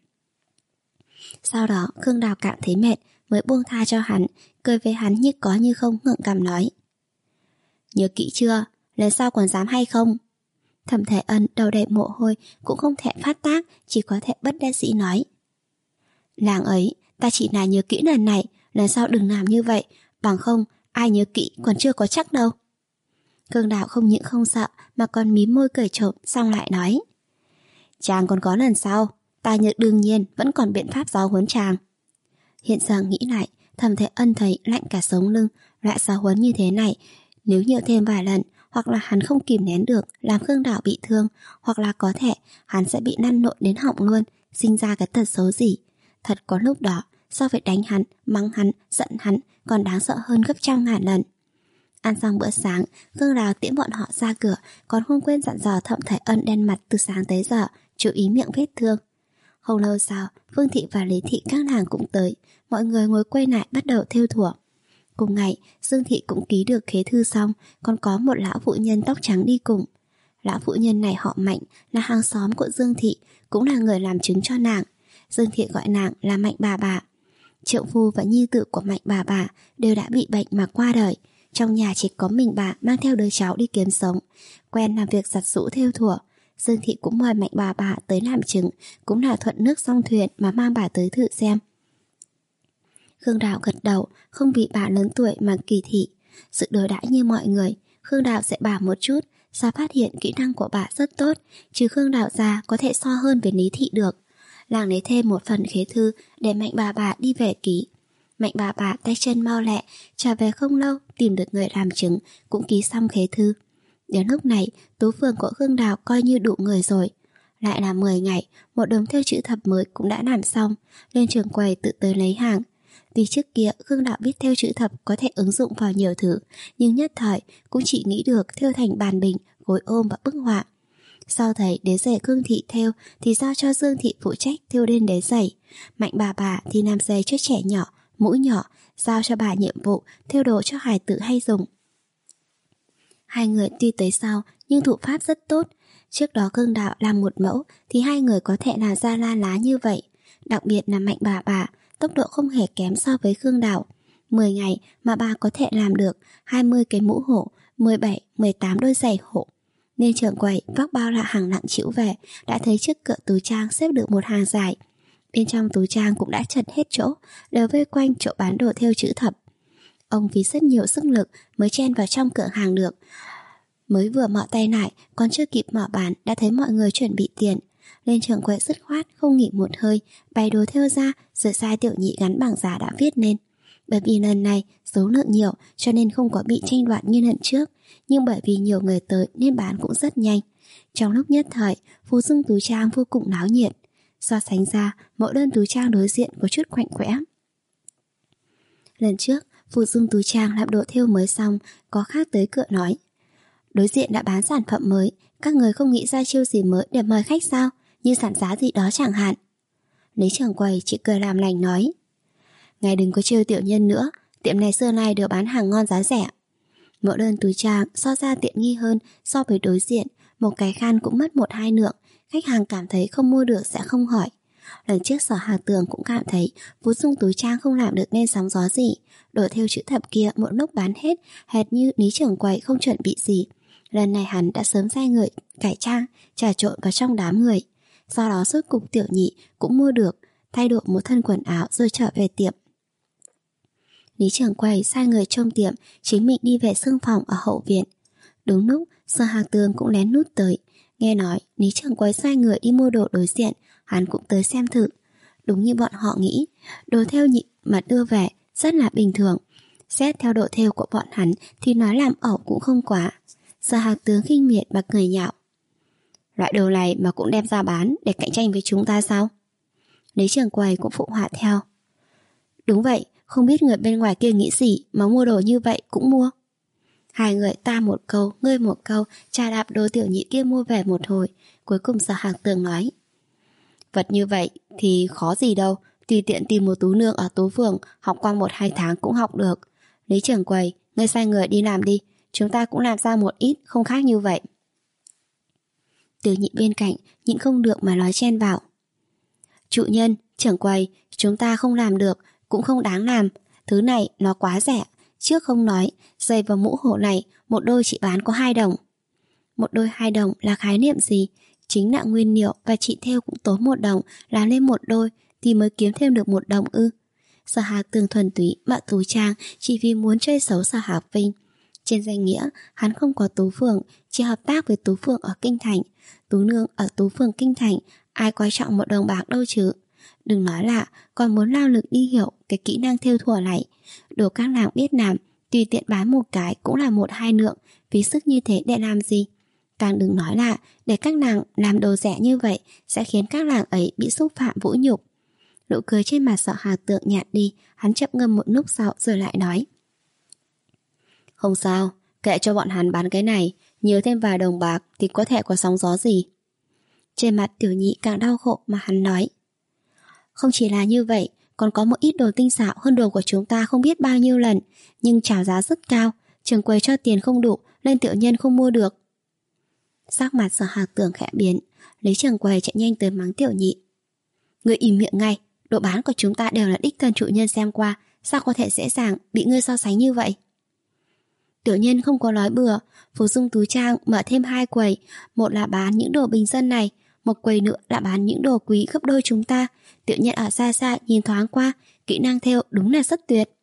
Sau đó Khương Đào cảm thấy mệt mới buông tha cho hắn, cười với hắn như có như không, ngượng cằm nói: nhớ kỹ chưa, lần sau còn dám hay không? Thẩm Thể Ân đầu đầy mồ hôi cũng không thể phát tác, chỉ có thể bất đắc dĩ nói: làng ấy, ta chỉ là nhớ kỹ lần này, lần sau đừng làm như vậy, bằng không ai nhớ kỹ còn chưa có chắc đâu. Khương Đào không những không sợ mà còn mím môi cười trộm, xong lại nói: chàng còn có lần sau, ta nhớ đương nhiên vẫn còn biện pháp giáo huấn chàng. Hiện giờ nghĩ lại, Thẩm Thể Ân thấy lạnh cả sống lưng. Loại giáo huấn như thế này, nếu nhiều thêm vài lần, hoặc là hắn không kìm nén được làm Khương Đào bị thương, hoặc là có thể hắn sẽ bị lăn lộn đến họng luôn, sinh ra cái tật xấu gì. Thật có lúc đó, so với đánh hắn, mắng hắn, giận hắn còn đáng sợ hơn gấp trăm ngàn lần. Ăn xong bữa sáng, Khương Đào tiễn bọn họ ra cửa, còn không quên dặn dò Thẩm Thể Ân đen mặt từ sáng tới giờ, chú ý miệng vết thương. Không lâu sau, Phương Thị và Lý Thị các nàng cũng tới, mọi người ngồi quay lại bắt đầu thêu thủa. Cùng ngày, Dương Thị cũng ký được khế thư xong, còn có một lão phụ nhân tóc trắng đi cùng. Lão phụ nhân này họ Mạnh, là hàng xóm của Dương Thị, cũng là người làm chứng cho nàng. Dương Thị gọi nàng là Mạnh bà bà. Triệu phu và nhi tử của Mạnh bà bà đều đã bị bệnh mà qua đời. Trong nhà chỉ có mình bà mang theo đứa cháu đi kiếm sống, quen làm việc giặt giũ thêu thủa. Dương Thị cũng mời Mạnh bà bà tới làm chứng, cũng là thuận nước song thuyền mà mang bà tới thử xem. Khương Đào gật đầu, không bị bà lớn tuổi mà kỳ thị. Sự đối đãi như mọi người, Khương Đào sẽ bà một chút, sao phát hiện kỹ năng của bà rất tốt, chứ Khương Đào già có thể so hơn với Lý Thị được. Làng lấy thêm một phần khế thư để Mạnh bà bà đi về ký. Mạnh bà bà tay chân mau lẹ, trở về không lâu tìm được người làm chứng, cũng ký xong khế thư. Đến lúc này, tú phường của Khương Đào coi như đủ người rồi. Lại là mười ngày, một đống thêu chữ thập mới cũng đã làm xong. Lên trường quầy tự tới lấy hàng. Vì trước kia Khương Đạo biết thêu chữ thập có thể ứng dụng vào nhiều thứ, nhưng nhất thời cũng chỉ nghĩ được thêu thành bàn bình, gối ôm và bức họa. Sau thấy đế giày Khương Thị thêu thì giao cho Dương Thị phụ trách thêu lên đế giày. Mạnh bà bà thì làm giày cho trẻ nhỏ, mũi nhỏ, giao cho bà nhiệm vụ thêu đồ cho hài tử hay dùng. Hai người tuy tới sau nhưng thủ pháp rất tốt. Trước đó Khương Đạo làm một mẫu thì hai người có thể làm ra la lá như vậy. Đặc biệt là Mạnh bà bà, tốc độ không hề kém so với Khương Đạo. mười ngày mà bà có thể làm được hai mươi cái mũ hổ, mười bảy, mười tám đôi giày hổ. Nên trưởng quầy vác bao là hàng nặng chịu về, đã thấy trước cửa túi trang xếp được một hàng dài. Bên trong túi trang cũng đã chật hết chỗ, đều vây quanh chỗ bán đồ thêu chữ thập. Ông phí rất nhiều sức lực mới chen vào trong cửa hàng được. Mới vừa mọ tay lại, còn chưa kịp mọ bán đã thấy mọi người chuẩn bị tiền. Lên trưởng quầy dứt khoát không nghỉ một hơi, bày đồ thêu ra rồi sai Tiểu Nhị gắn bảng giá đã viết lên. Bởi vì lần này số lượng nhiều cho nên không có bị tranh đoạt như lần trước, nhưng bởi vì nhiều người tới nên bán cũng rất nhanh. Trong lúc nhất thời, Phú Dương túi trang vô cùng náo nhiệt. So sánh ra, mỗi đơn túi trang đối diện có chút quạnh quẽ. Lần trước, Phú Dương túi trang làm đồ thêu mới xong, có khác tới cửa nói: đối diện đã bán sản phẩm mới, các người không nghĩ ra chiêu gì mới để mời khách sao, như giảm giá gì đó chẳng hạn. Lý trưởng quầy chỉ cười làm lành nói: ngài đừng có trêu tiểu nhân nữa, tiệm này xưa nay đều bán hàng ngon giá rẻ. Mỗi đơn túi trang so ra tiện nghi hơn so với đối diện, một cái khăn cũng mất một hai lượng, khách hàng cảm thấy không mua được sẽ không hỏi. Lần trước Sở Hà Tường cũng cảm thấy Phú Dung túi trang không làm được nên sóng gió gì. Đồ thêu chữ thập kia một lúc bán hết, hệt như Lý trưởng quầy không chuẩn bị gì. Lần này hắn đã sớm sai người cải trang, trà trộn vào trong đám người. Sau đó rốt cục Tiểu Nhị cũng mua được, thay đổi một thân quần áo rồi trở về tiệm. Lý trưởng quầy sai người trông tiệm, chính mình đi về xương phòng ở hậu viện. Đúng lúc Sở Hà Tường cũng lén nút tới. Nghe nói Lý trưởng quầy sai người đi mua đồ đối diện, hắn cũng tới xem thử. Đúng như bọn họ nghĩ, đồ thêu nhị mà đưa về rất là bình thường. Xét theo độ thêu của bọn hắn thì nói làm ẩu cũng không quá. Sở Hà Tướng khinh miệt và cười nhạo: loại đồ này mà cũng đem ra bán để cạnh tranh với chúng ta sao? Lý trưởng quầy cũng phụ họa theo: đúng vậy, không biết người bên ngoài kia nghĩ gì mà mua đồ như vậy cũng mua. Hai người ta một câu, ngươi một câu, trà đạp đồ Tiểu Nhị kia mua về một hồi. Cuối cùng Sở Hà Tường nói: vật như vậy thì khó gì đâu, tùy tiện tìm một tú nương ở tú phường, học qua một hai tháng cũng học được. Lý trưởng quầy, ngươi sai người đi làm đi, chúng ta cũng làm ra một ít không khác như vậy. Tiểu Nhị bên cạnh nhịn không được mà nói chen vào: chủ nhân, trưởng quầy, chúng ta không làm được, cũng không đáng làm. Thứ này nó quá rẻ. Trước không nói, giày và mũ hổ này một đôi chỉ bán có hai đồng. Một đôi hai đồng là khái niệm gì? Chính là nguyên liệu và chị thêu cũng tốn một đồng, làm lên một đôi thì mới kiếm thêm được một đồng ư? Sở Hà Tường thuần túy bạ túi trang chỉ vì muốn chơi xấu Sở Hà Vinh. Trên danh nghĩa hắn không có tú phường, chỉ hợp tác với tú phường ở Kinh Thành. Tú nương ở tú phường Kinh Thành ai quan trọng một đồng bạc đâu chứ. Đừng nói là còn muốn lao lực đi hiểu cái kỹ năng thêu thùa này. Đồ các nàng biết làm, tùy tiện bán một cái cũng là một hai lượng, phí sức như thế để làm gì? Càng đừng nói là để các nàng làm đồ rẻ như vậy sẽ khiến các nàng ấy bị xúc phạm vũ nhục. Nụ cười trên mặt Sở Hà Tượng nhạt đi, hắn chậm ngâm một lúc sau rồi lại nói: không sao, kệ cho bọn hắn bán cái này, nhiều thêm vài đồng bạc thì có thể có sóng gió gì. Trên mặt Tiểu Nhị càng đau khổ mà hắn nói: không chỉ là như vậy, còn có một ít đồ tinh xảo hơn đồ của chúng ta không biết bao nhiêu lần, nhưng chào giá rất cao, trưởng quầy cho tiền không đủ nên tiểu nhân không mua được. Sắc mặt Sở Hà Tường khẽ biến, lấy trưởng quầy chạy nhanh tới mắng Tiểu Nhị: ngươi im miệng ngay, đồ bán của chúng ta đều là đích thân chủ nhân xem qua, sao có thể dễ dàng bị ngươi so sánh như vậy? Tiểu nhân không có nói bừa, Phú Dung túi trang mở thêm hai quầy, một là bán những đồ bình dân này, một quầy nữa là bán những đồ quý gấp đôi chúng ta. Tiểu nhân ở xa xa nhìn thoáng qua, kỹ năng thêu đúng là rất tuyệt.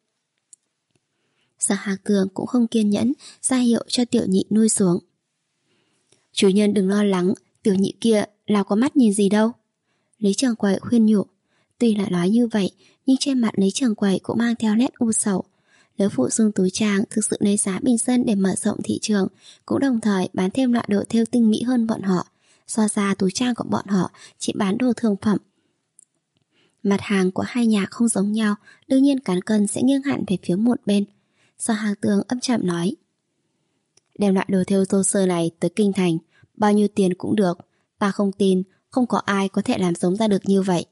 Sở Hà Tường cũng không kiên nhẫn, ra hiệu cho Tiểu Nhị nuôi xuống. Chủ nhân đừng lo lắng, Tiểu Nhị kia là có mắt nhìn gì đâu. Lý trưởng quầy khuyên nhủ. Tuy là nói như vậy, nhưng trên mặt Lý trưởng quầy cũng mang theo nét u sầu. Nếu Phụ Dung túi trang thực sự lấy giá bình dân để mở rộng thị trường, cũng đồng thời bán thêm loại đồ thêu tinh mỹ hơn bọn họ, So ra tú trang của bọn họ chỉ bán đồ thương phẩm. Mặt hàng của hai nhà không giống nhau, đương nhiên cán cân sẽ nghiêng hẳn về phía một bên. Sở Hàng Tường âm chậm nói: đem loại đồ thêu tô sơ này tới kinh thành, bao nhiêu tiền cũng được. Ta không tin không có ai có thể làm giống ra được như vậy.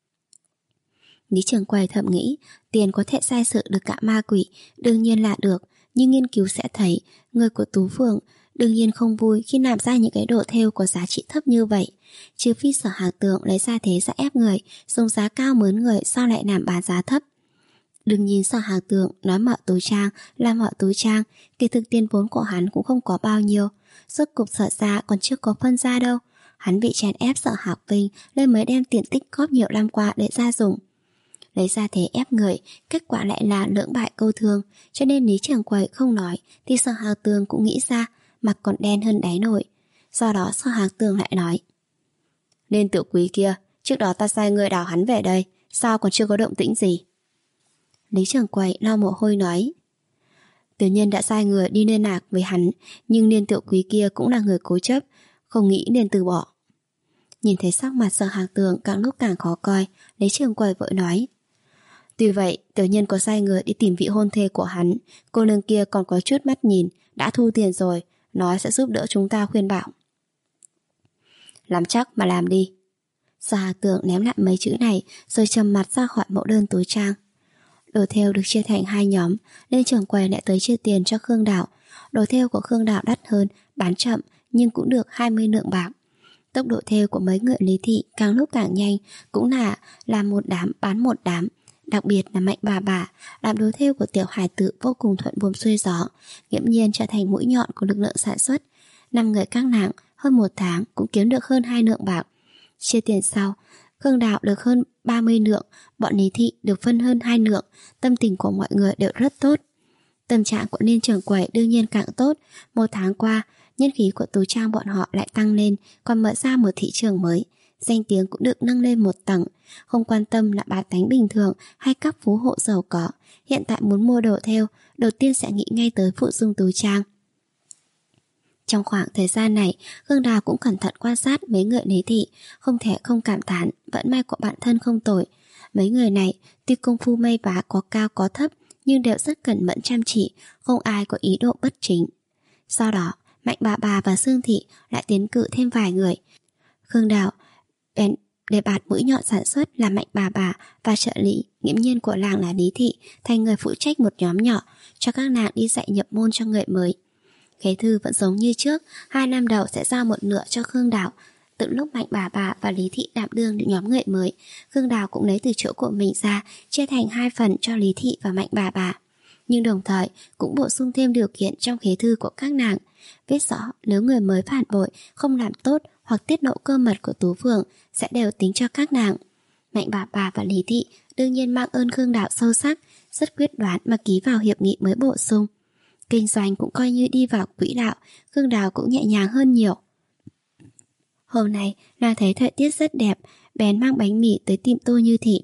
Lý Trường Quầy thầm nghĩ, tiền có thể sai sự được cả ma quỷ, đương nhiên là được, nhưng nghiên cứu sẽ thấy người của Tú Phượng đương nhiên không vui khi làm ra những cái đồ thêu có giá trị thấp như vậy. Trừ phi Sở Hàng Tường lấy ra thế ra ép người, dùng giá cao mướn người, sao lại làm bán giá thấp. Đừng nhìn Sở Hàng Tường nói mở tú trang là mở tú trang, kỳ thực tiền vốn của hắn cũng không có bao nhiêu. Rốt cục Sở ra còn chưa có phân ra đâu. Hắn bị chèn ép Sở Hạc Vinh nên mới đem tiền tích góp nhiều năm qua để ra dùng. Lấy ra thế ép người, kết quả lại là lưỡng bại câu thương. Cho nên Lý Trường Quầy không nói thì Sở Hàng Tường cũng nghĩ ra, mặt còn đen hơn đáy nổi. Do đó Sở Hàng Tường lại nói: Nên Tiểu Quý kia, trước đó ta sai người đào hắn về đây, sao còn chưa có động tĩnh gì? Lý Trường Quầy lau mồ hôi nói: Tiểu nhân đã sai người đi liên lạc với hắn, nhưng Niên Tiểu Quý kia cũng là người cố chấp, không nghĩ nên từ bỏ. Nhìn thấy sắc mặt Sở Hàng Tường càng lúc càng khó coi, Lý Trường Quầy vội nói: Tuy vậy, tiểu nhân có sai người đi tìm vị hôn thê của hắn. Cô nương kia còn có chút mắt nhìn, đã thu tiền rồi, nói sẽ giúp đỡ chúng ta khuyên bảo. Làm chắc mà làm đi. Sở Hàng Tường ném lại mấy chữ này rồi trầm mặt ra khỏi mẫu đơn túi trang. Đồ thêu được chia thành hai nhóm, nên trưởng quầy lại tới chia tiền cho Khương Đạo. Đồ thêu của Khương Đạo đắt hơn, bán chậm nhưng cũng được hai mươi lượng bạc. Tốc độ thêu của mấy người Lý thị càng lúc càng nhanh, cũng là làm một đám bán một đám. Đặc biệt là Mạnh bà bà, làm đồ thêu của tiểu hài tử vô cùng thuận buồm xuôi gió, nghiễm nhiên trở thành mũi nhọn của lực lượng sản xuất. Năm người các nàng hơn một tháng cũng kiếm được hơn hai lượng bạc. Chia tiền sau, Khương Đạo được hơn ba mươi lượng, bọn Lý thị được phân hơn hai lượng. Tâm tình của mọi người đều rất tốt. Tâm trạng của Niên trưởng quầy đương nhiên càng tốt. Một tháng qua, nhân khí của tú trang bọn họ lại tăng lên, còn mở ra một thị trường mới. Danh tiếng cũng được nâng lên một tầng. Không quan tâm là bá tánh bình thường hay các phú hộ giàu có, hiện tại muốn mua đồ thêu, đầu tiên sẽ nghĩ ngay tới phụ dung tú trang. Trong khoảng thời gian này, Khương Đào cũng cẩn thận quan sát mấy người Lý thị, không thể không cảm thán vận may của bản thân không tồi. Mấy người này tuy công phu may vá có cao có thấp, nhưng đều rất cẩn mẫn chăm chỉ, không ai có ý đồ bất chính. Sau đó, Mạnh bà bà và Sương thị lại tiến cử thêm vài người. Khương Đào bèn để bạt mũi nhọn sản xuất là Mạnh bà bà và trợ lý nghiễm nhiên của làng là Lý thị thành người phụ trách một nhóm nhỏ, cho các nàng đi dạy nhập môn cho người mới. Khế thư vẫn giống như trước, hai năm đầu sẽ giao một nửa cho Khương Đào. Từ lúc Mạnh bà bà và Lý thị đảm đương nhóm người mới, Khương Đào cũng lấy từ chỗ của mình ra chia thành hai phần cho Lý thị và Mạnh bà bà, nhưng đồng thời cũng bổ sung thêm điều kiện trong khế thư của các nàng, viết rõ nếu người mới phản bội, không làm tốt hoặc tiết lộ cơ mật của Tú Phượng sẽ đều tính cho các nàng. Mạnh bà bà và Lý thị đương nhiên mang ơn Khương Đào sâu sắc, rất quyết đoán mà ký vào hiệp nghị mới bổ sung. Kinh doanh cũng coi như đi vào quỹ đạo, Khương Đào cũng nhẹ nhàng hơn nhiều. Hôm nay nàng thấy thời tiết rất đẹp, bèn mang bánh mì tới tìm Tô Như Thị.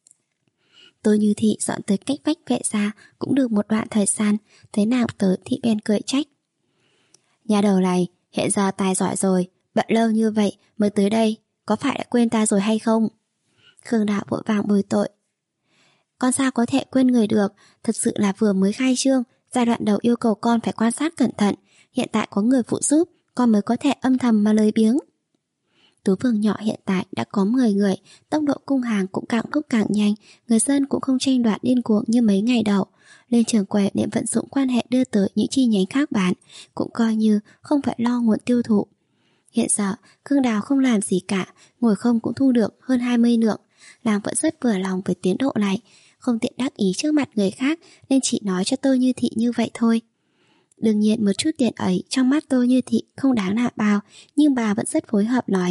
Tô Như Thị dọn tới cách vách vệ gia cũng được một đoạn thời gian, thấy nàng tới thì bèn cười trách: Nhà đầu này hiện giờ tài giỏi rồi, bận lâu như vậy mới tới đây, có phải đã quên ta rồi hay không? Khương Đạo vội vàng bồi tội: Con sao có thể quên người được, thật sự là vừa mới khai trương, giai đoạn đầu yêu cầu con phải quan sát cẩn thận, hiện tại có người phụ giúp, con mới có thể âm thầm mà lười biếng. Tú Phượng nhỏ hiện tại đã có mười người, tốc độ cung hàng cũng càng lúc càng nhanh, người dân cũng không tranh đoạt điên cuồng như mấy ngày đầu. Lên trường quầy để vận dụng quan hệ đưa tới những chi nhánh khác bán, cũng coi như không phải lo nguồn tiêu thụ. Hiện giờ, Khương Đào không làm gì cả, ngồi không cũng thu được hơn hai mươi lượng. Nàng vẫn rất vừa lòng với tiến độ này, không tiện đắc ý trước mặt người khác nên chỉ nói cho Tô Như Thị như vậy thôi. Đương nhiên một chút tiền ấy trong mắt Tô Như Thị không đáng là bao, nhưng bà vẫn rất phối hợp nói: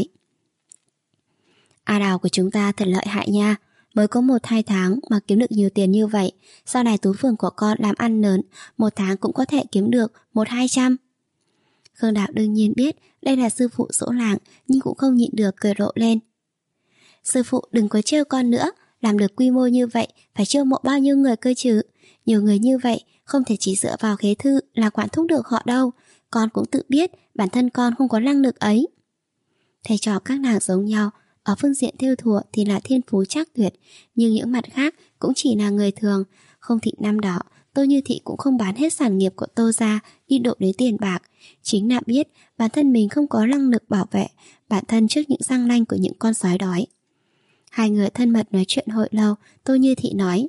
A Đào của chúng ta thật lợi hại nha, mới có một hai tháng mà kiếm được nhiều tiền như vậy, sau này Tú Phường của con làm ăn lớn, một tháng cũng có thể kiếm được một hai trăm. Khương Đạo đương nhiên biết đây là sư phụ dỗ làng, nhưng cũng không nhịn được cười rộ lên: Sư phụ đừng có trêu con nữa, làm được quy mô như vậy phải chiêu mộ bao nhiêu người cơ chứ? Nhiều người như vậy không thể chỉ dựa vào khế thư là quản thúc được họ đâu, con cũng tự biết bản thân con không có năng lực ấy. Thầy trò các nàng giống nhau, ở phương diện thêu thùa thì là thiên phú trác tuyệt, nhưng những mặt khác cũng chỉ là người thường. Không thị năm đó, Tô Như Thị cũng không bán hết sản nghiệp của Tô gia đi đụng đến tiền bạc. Chính là biết bản thân mình không có năng lực bảo vệ bản thân trước những răng nanh của những con sói đói. Hai người thân mật nói chuyện hồi lâu. Tô Như Thị nói: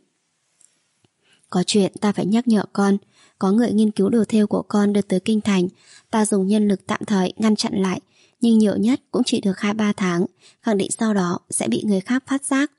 có chuyện ta phải nhắc nhở con. Có người nghiên cứu đồ thêu của con đưa tới kinh thành. Ta dùng nhân lực tạm thời ngăn chặn lại, nhưng nhiều nhất cũng chỉ được hai ba tháng, khẳng định sau đó sẽ bị người khác phát giác.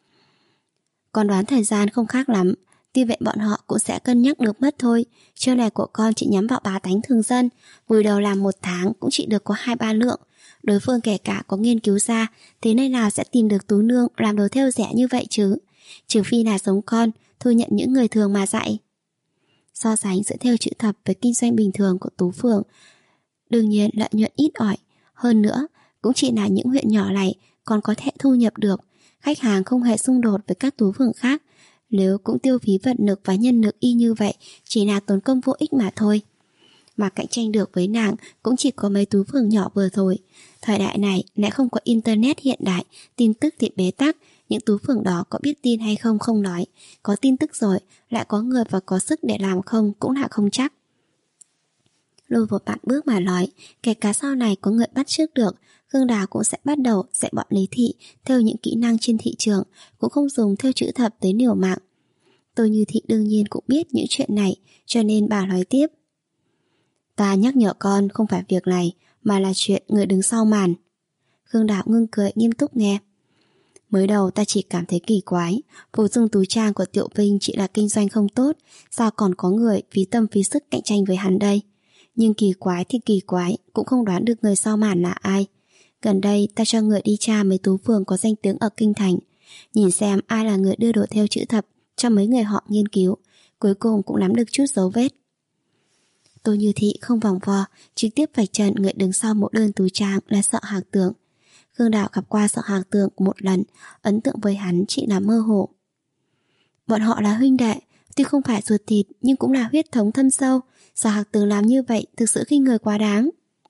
Con đoán thời gian không khác lắm, tuy vậy bọn họ cũng sẽ cân nhắc được mất thôi. Chiêu này của con chỉ nhắm vào bá tánh thường dân, vùi đầu làm một tháng cũng chỉ được có hai ba lượng. Đối phương kể cả có nghiên cứu ra, thế nơi nào sẽ tìm được tú nương làm đồ thêu rẻ như vậy chứ? Trừ phi là giống con, thu nhận những người thường mà dạy. So sánh giữa thêu chữ thập với kinh doanh bình thường của Tú Phường, đương nhiên lợi nhuận ít ỏi. Hơn nữa, cũng chỉ là những huyện nhỏ này còn có thể thu nhập được. Khách hàng không hề xung đột với các tú phường khác. Nếu cũng tiêu phí vật lực và nhân lực y như vậy, chỉ là tốn công vô ích mà thôi. Mà cạnh tranh được với nàng cũng chỉ có mấy tú phường nhỏ vừa thôi. Thời đại này lại không có internet hiện đại, tin tức thì bế tắc. Những tú phường đó có biết tin hay không không nói, có tin tức rồi lại có người và có sức để làm không cũng là không chắc. Lùi một bạn bước mà nói, kể cả sau này có người bắt chước được, Khương Đào cũng sẽ bắt đầu dạy bọn Lý Thị theo những kỹ năng trên thị trường, cũng không dùng theo chữ thập tới liều mạng. Tô Như Thị đương nhiên cũng biết những chuyện này, cho nên bà nói tiếp: ta nhắc nhở con không phải việc này, mà là chuyện người đứng sau màn. Khương Đào ngưng cười nghiêm túc nghe. Mới đầu ta chỉ cảm thấy kỳ quái, phụ dung tú trang của Tiểu Vinh chỉ là kinh doanh không tốt, sao còn có người phí tâm phí sức cạnh tranh với hắn đây? Nhưng kỳ quái thì kỳ quái, cũng không đoán được người sau màn là ai. Gần đây ta cho người đi tra mấy tú phường có danh tiếng ở kinh thành, nhìn xem ai là người đưa đồ theo chữ thập cho mấy người họ nghiên cứu, cuối cùng cũng nắm được chút dấu vết. Tô Như Thị không vòng vo, trực tiếp vạch trần người đứng sau mỗi đơn tú trang là Sợ Hạc Tường. Khương Đào gặp qua Sợ Hạc Tường một lần, ấn tượng với hắn chỉ là mơ hồ. Bọn họ là huynh đệ, tuy không phải ruột thịt nhưng cũng là huyết thống thâm sâu. Sợ Hạc Tường làm như vậy thực sự khinh người quá đáng.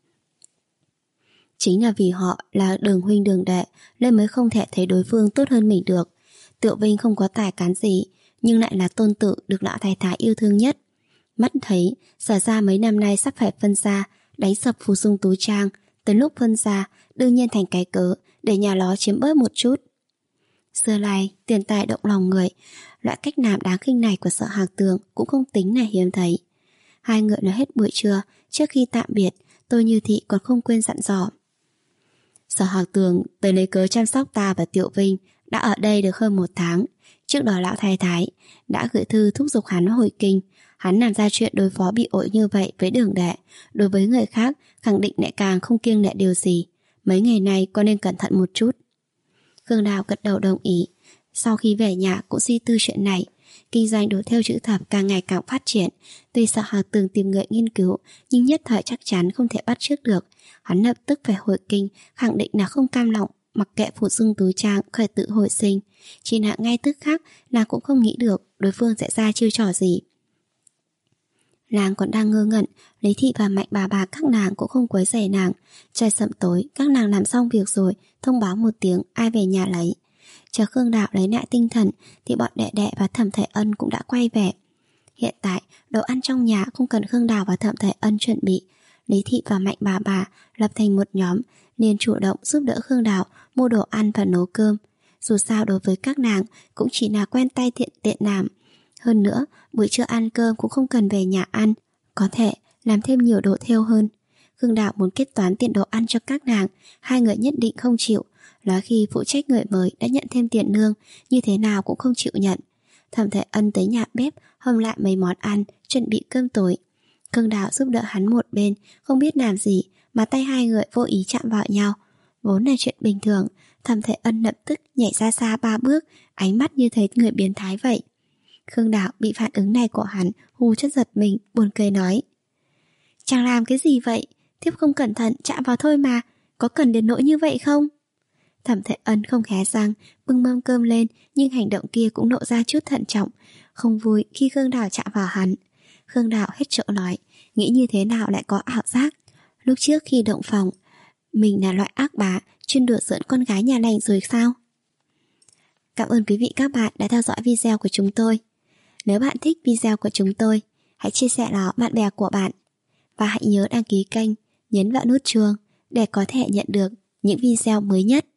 Chính là vì họ là đường huynh đường đệ nên mới không thể thấy đối phương tốt hơn mình được. Tiểu Vinh không có tài cán gì, nhưng lại là tôn tử được lão thái thái yêu thương nhất. Mắt thấy Sở ra mấy năm nay sắp phải phân gia, đánh sập Phù Dung Tú Trang, tới lúc phân gia đương nhiên thành cái cớ để nhà nó chiếm bớt một chút. Xưa nay tiền tài động lòng người, loại cách làm đáng khinh này của Sợ Hạc Tường cũng không tính là hiếm thấy. Hai người nói hết buổi trưa, trước khi tạm biệt, Tô Như Thị còn không quên dặn dò: Sở Hạc Tường tới lấy cớ chăm sóc ta và Tiểu Vinh, đã ở đây được hơn một tháng. Trước đó lão thái thái đã gửi thư thúc giục hắn hồi kinh. Hắn làm ra chuyện đối phó bị ổi như vậy với Đường đệ, đối với người khác khẳng định lại càng không kiêng nể điều gì. Mấy ngày nay con nên cẩn thận một chút. Khương Đào gật đầu đồng ý. Sau khi về nhà cũng suy tư chuyện này. Kinh doanh đồ thêu chữ thập càng ngày càng phát triển. Tuy Sợ Hạc Tường tìm người nghiên cứu, nhưng nhất thời chắc chắn không thể bắt chước được. Hắn lập tức phải hồi kinh, khẳng định là không cam lòng mặc kệ Phù Dung Tú Trang khởi tự hồi sinh. Chỉ là ngay tức khắc nàng cũng không nghĩ được đối phương sẽ ra chiêu trò gì. Nàng còn đang ngơ ngẩn, Lý Thị và Mạnh bà bà các nàng cũng không quấy rầy nàng. Trời sậm tối, các nàng làm xong việc rồi, thông báo một tiếng ai về nhà lấy. Chờ Khương Đào lấy lại tinh thần thì bọn đệ đệ và Thẩm Thể Ân cũng đã quay về. Hiện tại đồ ăn trong nhà không cần Khương Đào và Thẩm Thể Ân chuẩn bị. Lý Thị và Mạnh bà bà lập thành một nhóm, liền chủ động giúp đỡ Khương Đào mua đồ ăn và nấu cơm. Dù sao đối với các nàng cũng chỉ là quen tay tiện tiện làm. Hơn nữa buổi trưa ăn cơm cũng không cần về nhà ăn, có thể làm thêm nhiều đồ thêu hơn. Khương Đào muốn kết toán tiền đồ ăn cho các nàng, hai người nhất định không chịu. Nói khi phụ trách người mới đã nhận thêm tiền lương, như thế nào cũng không chịu nhận. Thẩm Thể Ân tới nhà bếp hâm lại mấy món ăn, chuẩn bị cơm tối. Khương Đào giúp đỡ hắn một bên, không biết làm gì mà tay hai người vô ý chạm vào nhau. Vốn là chuyện bình thường, Thẩm Thể Ân lập tức nhảy ra xa ba bước, ánh mắt như thấy người biến thái vậy. Khương Đào bị phản ứng này của hắn hù chất giật mình, buồn cười nói: Chàng làm cái gì vậy? Thiếp không cẩn thận chạm vào thôi mà, có cần đến nỗi như vậy không? Thẩm Thể Ân không hé răng, bưng mâm cơm lên, nhưng hành động kia cũng lộ ra chút thận trọng, không vui khi Khương Đào chạm vào hắn. Khương Đào hết chỗ nói, nghĩ như thế nào lại có ảo giác. Lúc trước khi động phòng, mình là loại ác bá chuyên đùa giỡn con gái nhà lành rồi sao? Cảm ơn quý vị các bạn đã theo dõi video của chúng tôi. Nếu bạn thích video của chúng tôi, hãy chia sẻ nó bạn bè của bạn. Và hãy nhớ đăng ký kênh, nhấn vào nút chuông để có thể nhận được những video mới nhất.